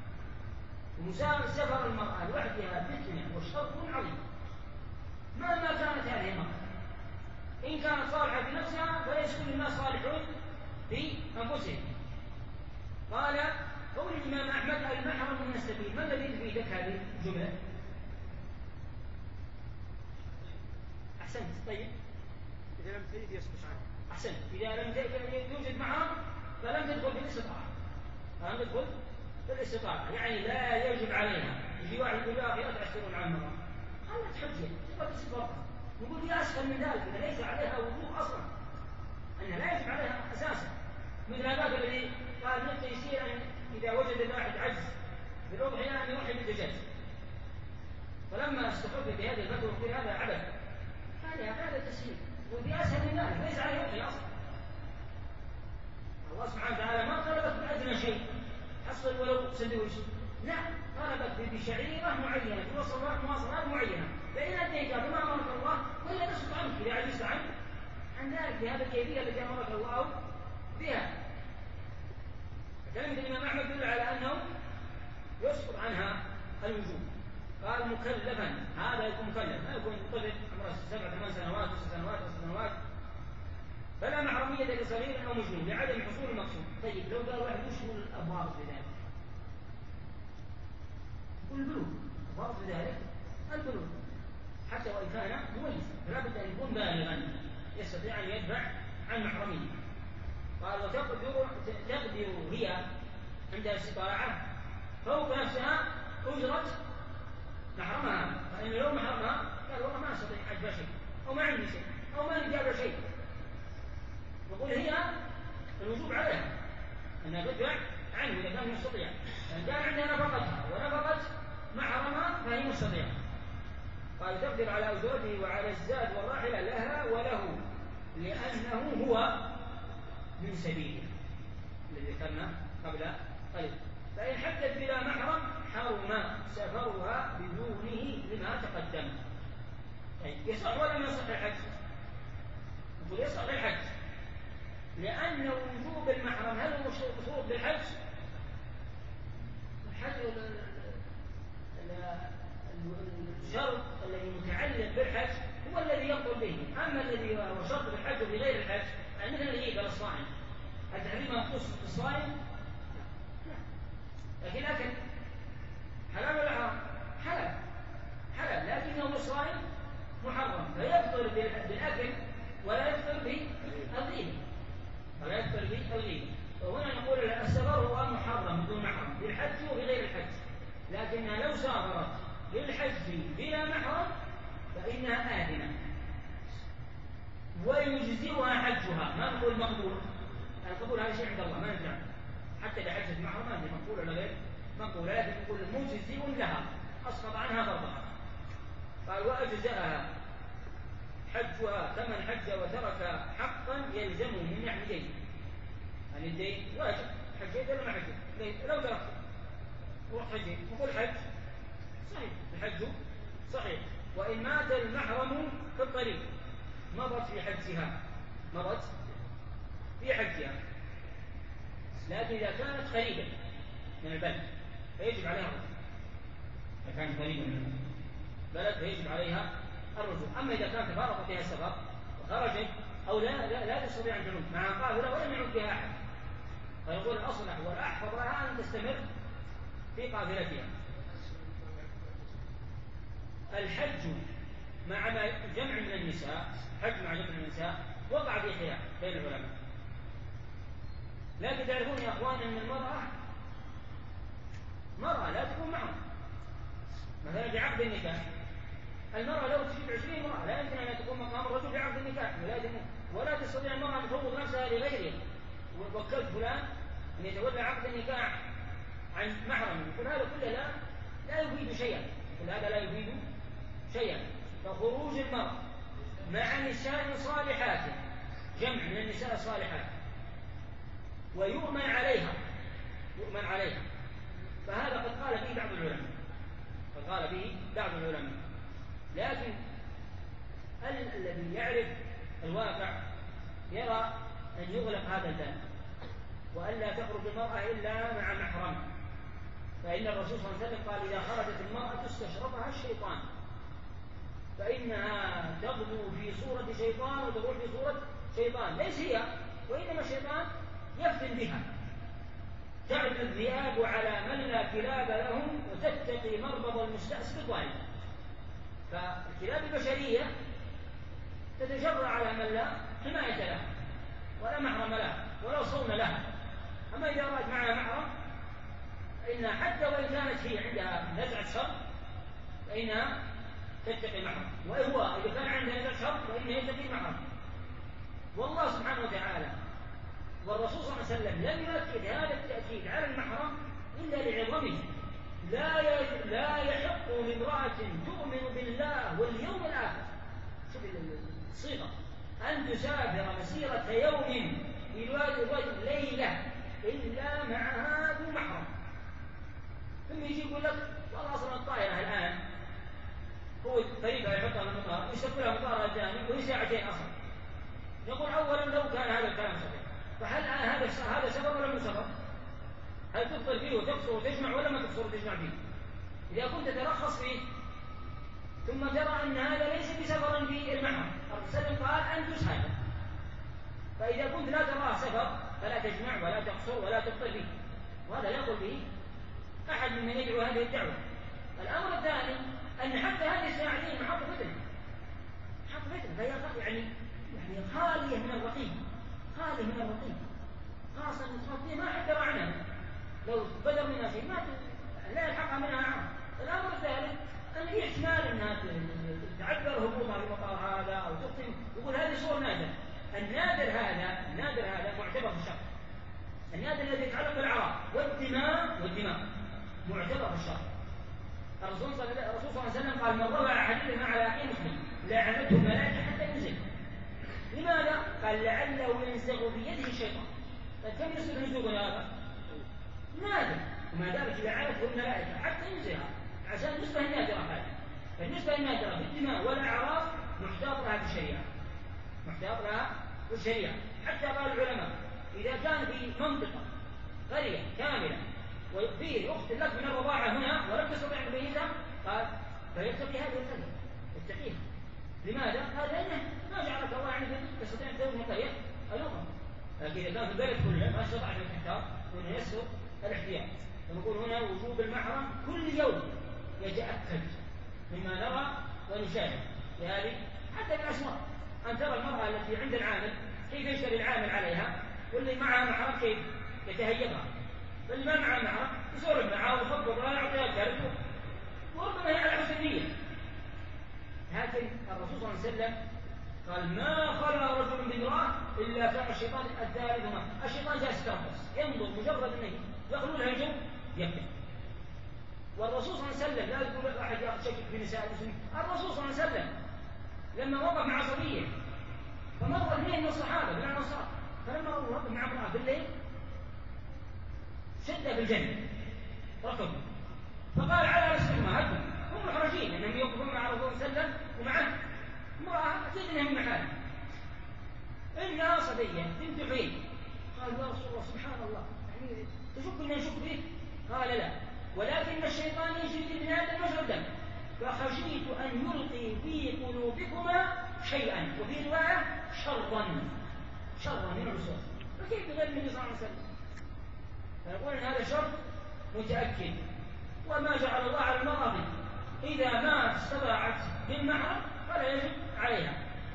سفر المرأة لوحدها فتنة وشر عظيم مهما كانت هذه المرأة. إن كانت صالحة في نفسها فليس كل الناس صالحون في أنفسهم. قال قول الإمام أحمد المحرم من السبيل، ما الذي يفيدك هذه الجملة؟ أحسنت. طيب إذا لم تجد يسكت عنه. أحسنت. إذا لم يوجد محرم فلم تدخل في الاستطاعة، يعني لا يجب عليها. يجي واحد يقول يا أخي لا تعسرون عن المرأة، قالت حجة تبغى تسفر، نقول في أسفل من ذلك أن ليس عليها وجوب أصلا، أنها لا يجب عليها أساسا. مثل هذاك الذي قال نفسه يصير أن إذا وجد الواحد عجز بالأضحية أن يوحي بالدجاج، فلما استخف بهذه الفتوى وقال هذا عبث، هذا تسهيل وفي أسهل من ذلك ليس عليه وحي أصلا. الله سبحانه وتعالى ما طلبت بأدنى شيء حصل ولو سندويش، لا، طلبت بشعيرة معينة بمواصفات معينة، فإن أديتها بما أمرك الله ولا تسقط عنك إذا عجزت عن ذلك بهذه الكيفية التي أمرك الله بها. كلمة الإمام أحمد يدل على أنه يسقط عنها الوجوب. قال مكلفا، هذا يكون مكلف، ما يكون طفل عمره 7 8 سنوات 9 سنوات 10 سنوات، فلا محرمية لصغير أو مجنون لعدم حصول المقصود. طيب لو قال واحد وش هو الأضرار في ذلك؟ يقول البلوغ، الضابط في ذلك البلوغ حتى وإن كان مميزا، فلا بد أن يكون بالغا يستطيع أن يدفع عن محرمية. قال وتقدر هي عندها استطاعة فوق نفسها أجرة محرمها، فإن لو محرمها قال والله ما أستطيع أدفع شيء أو ما عندي شيء أو ما نجاب شيء، نقول هي الوجوب عليها أنها تدفع عنه إذا كان مستطيع. فإن كان عندها نفقتها ونفقت محرمها فهي مستطيعة. قال تقدر على أجرته وعلى الزاد والراحلة لها وله لأنه هو من سبيله الذي ذكرنا قبل قليل. فإن حدث بلا محرم حرم سفرها بدونه لما تقدم. طيب يصح ولا ما يصح الحج؟ نقول يصح الحج، لأن وجوب المحرم هل هو شروط بالحج؟ الحج الشرط الذي متعلق بالحج هو الذي يقول به، أما الذي هو شرط بالحج وبغير الحج مثل العيد على الصائم، التحريم مخصوص بالصائم؟ لا. لكن الأكل حلال ولا حرام؟ حلال، لكنه الصائم محرم، فيفطر بالأكل ولا يفطر بالغيبة. وهنا نقول السفر هو محرم بدون محرم بالحج وبغير الحج، لكنها لو سافرت للحج بلا محرم فإنها آثمة. ويجزئها حجها، ما نقول مقبول، القبول هذا شيء عند الله ما نرجع حتى إذا حجت معه ما ندري مقبول ولا غير مقبول، لكن نقول مجزئ لها أسقط عنها فرضها. قال وأجزأها حجها كمن حج وترك حقا يلزمه من ناحيتين، يعني الدين واجب حجيت ولا ما حجيت؟ لو تركت روح حجيت نقول حج صحيح، الحج صحيح، وإن مات المحرم في الطريق مضت في حجها، مضت في حجها، لكن إذا كانت قريبة من البلد فيجب عليها الرجوع، إذا كانت قريبة من البلد فيجب عليها الرجوع. أما إذا كانت تفارقت بها السفر وخرجت أو لا تستطيع أن تعود مع قافلة ولم يعود بها أحد، فيقول الأصلح والأحفظ لها أن تستمر في قافلتها. الحج مع جمع من النساء، حج مع جمع من النساء وقع في خلاف بين العلماء، لكن تعرفون يا أخوان أن المرأة لا تكون معهم، مثلا بعقد النكاح المرأة لو تجيب 20 امرأة لا يمكن أن تكون مقام الرجل بعقد النكاح، ولا تستطيع المرأة أن تفوض نفسها لغيره، ووكلت فلان أن يتولى عقد النكاح عن محرم، يقول هذا كله لا يفيد شيئا، يقول هذا لا يفيد شيئا. فخروج المرأة مع نساء صالحات، جمع من النساء الصالحات، ويؤمن عليها، فهذا قد قال به بعض العلماء، لكن الذي يعرف الواقع يرى أن يغلق هذا الباب وألا تخرج المرأة إلا مع محرم، فإن الرسول صلى الله عليه وسلم قال إذا خرجت المرأة استشرفها الشيطان، فإنها تغدو في صورة شيطان وتروح في صورة شيطان، ليس هي وإنما الشيطان يفتن بها، تعد الذئاب على من لا كلاب لهم وتتقي مربض المستأسف الظالم. فالكلاب البشرية تتجرأ على من لا حماية لها ولا محرم لها ولا صون لها، أما إذا رأت معها محرم فإنها حتى وإن كانت هي عندها نزعة شر فإنها تتقي المحرم، وهو إذا كان عندها نزعة شر فإنه يتقي المحرم. والله سبحانه وتعالى والرسول صلى الله عليه وسلم لم يؤكد هذا التأكيد على المحرم إلا لعظمه، لا يحق لامرأة تؤمن بالله واليوم الآخر، شوف الصيغة، أن تسافر مسيرة يوم في وادي الرجل ليلة إلا معها ذو محرم. ثم يجي يقول لك والله أصلا الطائرة الآن هو طريقة يحطها من المطار يسافر لها مطار ثاني وهي ساعتين أصلا. نقول أولا لو كان هذا الكلام صحيح فهل هذا سفر ولا مو سفر؟ هل تفطر فيه وتقصر وتجمع ولا ما تقصر وتجمع فيه؟ إذا كنت ترخص فيه ثم ترى أن هذا ليس بسفر في المحرم، الرسول قال أن تسافر، فإذا كنت لا تراه سفر فلا تجمع ولا تقصر ولا تفطر فيه، وهذا لا يقول به أحد ممن يدعو هذه الدعوة. الأمر الثاني أن حتى هذه الساعتين محط فتنة، فهي يعني خالية من الرقيب، خاصة المتخطية ما حد يرى عنها، لو بدر منها شيء ما لا يلحقها منها عام. الأمر الثالث أن في احتمال أنها تعذر هبوطها في المطار هذا أو تقسم، يقول هذه صور نادر. النادر هذا معتبر في الشرع، النادر الذي يتعلق بالأعراض والدماء معتبر في الشرع. الرسول صلى الله عليه وسلم قال من روى حديثا على أخيه مسلم لعنته الملائكة حتى ينزل. لماذا؟ قال لعله ينزغ في يده الشيطان. كم يصير نزوغ هذا؟ نادر، وما ذلك إذا عرفه الملائكة حتى ينزلها عشان النسبة النادرة هذه. فالنسبة النادرة في الدماء والأعراض محتاط لها في الشريعة، حتى قال العلماء إذا كان في منطقة قرية كاملة وفيه أخت لك من الرضاعة هنا ولم تستطيع أن تميزها قال فيتقي هذه القرية، يتقيها. لماذا؟ قال لأنه ما جعلك الله يعني تستطيع أن تزوج من قرية الأخرى، لكن إذا كان في البلد كله ما استطاع أن يحتاط وأنه يسر الاحتياط. فنقول هنا وجوب المحرم كل يوم يتأكد مما نرى ونشاهد يعني حتى بالأسواق، أن ترى المرأة التي عند العامل كيف يشتري العامل عليها، واللي معها محرم كيف يتهيبها، واللي ما معها محرم يسولف معها ويخبط ولا يعطيها كارثة، وربما هي على حسن نية. لكن الرسول صلى الله عليه وسلم قال ما خلى رجل بامرأة إلا كان الشيطان الثالث معه. الشيطان جالس يتربص ينظر مجرد أنه يخلو الهجم يقتل. والرسول صلى الله عليه وسلم لا يقول أحد يأخذ شك في نساء المسلمين. الرسول صلى الله عليه وسلم لما وقف مع صبية فمر اثنين من الصحابة من الأنصار، فلما وقف مع امرأة بالليل شد بالجنة ركضوا فقال على رسلهما هدوا، هم محرجين انهم يوقفون مع الرسول صلى الله عليه وسلم ومعه امرأة تدنهم محال إنها صبية بنت حيي. قال يا رسول الله سبحان الله يعني تشك أن نشك به؟ قال لا، ولكن الشيطان يجري في ابن آدم مجرى الدم فخشيت أن يلقي في قلوبكما شيئا، وفي رواية شرا من الرسول. فكيف غير النبي صلى الله عليه وسلم؟ فيقول ان هذا شر متأكد، وما جعل الله على المرأة إذا ما استطاعت بالمحرم فلا يجب عليها.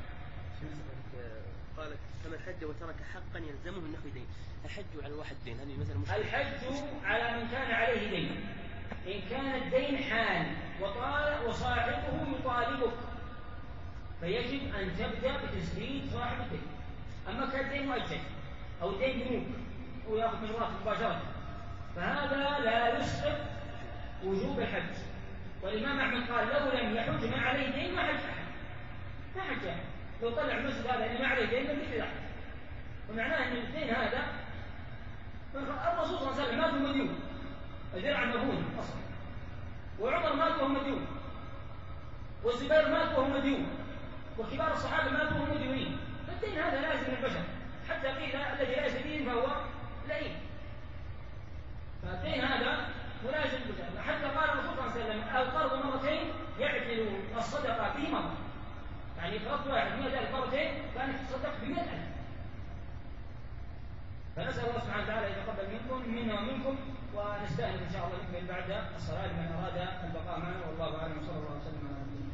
قال فمن حج وترك حقا يلزمه من نحو دين. الحج على الواحد دين، هذه مثلا مشكلة. الحج على من كان عليه دين، إن كان الدين حال وصاحبه يطالبك فيجب أن تبدأ بتسديد صاحب الدين. أما كان الدين مؤجل أو الدين بنوك ويأخذ من راتب مباشرة فهذا لا يسقط وجوب الحج. والإمام أحمد قال لو لم يحج ما عليه دين ما حج أحد، ما حج أحد. لو طلع المسجد هذا اللي ما عليه دين لم يحج أحد. ومعناه أن الدين هذا الرسول صلى الله عليه وسلم مات وهو مديون، الذرع مهون أصلا، وعمر مات وهو مديون، والزبير مات وهو مديون، وكبار الصحابة ماتوا وهم مديونين. فالدين هذا لازم للبشر، حتى قيل الذي ليس دين فهو لئيم. فالدين هذا ملازم للبشر، حتى قال الرسول صلى الله عليه وسلم القرض مرتين يعدل الصدقة به مرة. يعني قرضت واحد 100,000 مرتين كانت تصدق ب100,000. فنسأل الله سبحانه وتعالى يتقبل منا ومنكم، ونستأنف إن شاء الله نكمل بعد الصلاة لمن أراد البقاء معنا. والله أعلم، صلى الله عليه وسلم على نبينا.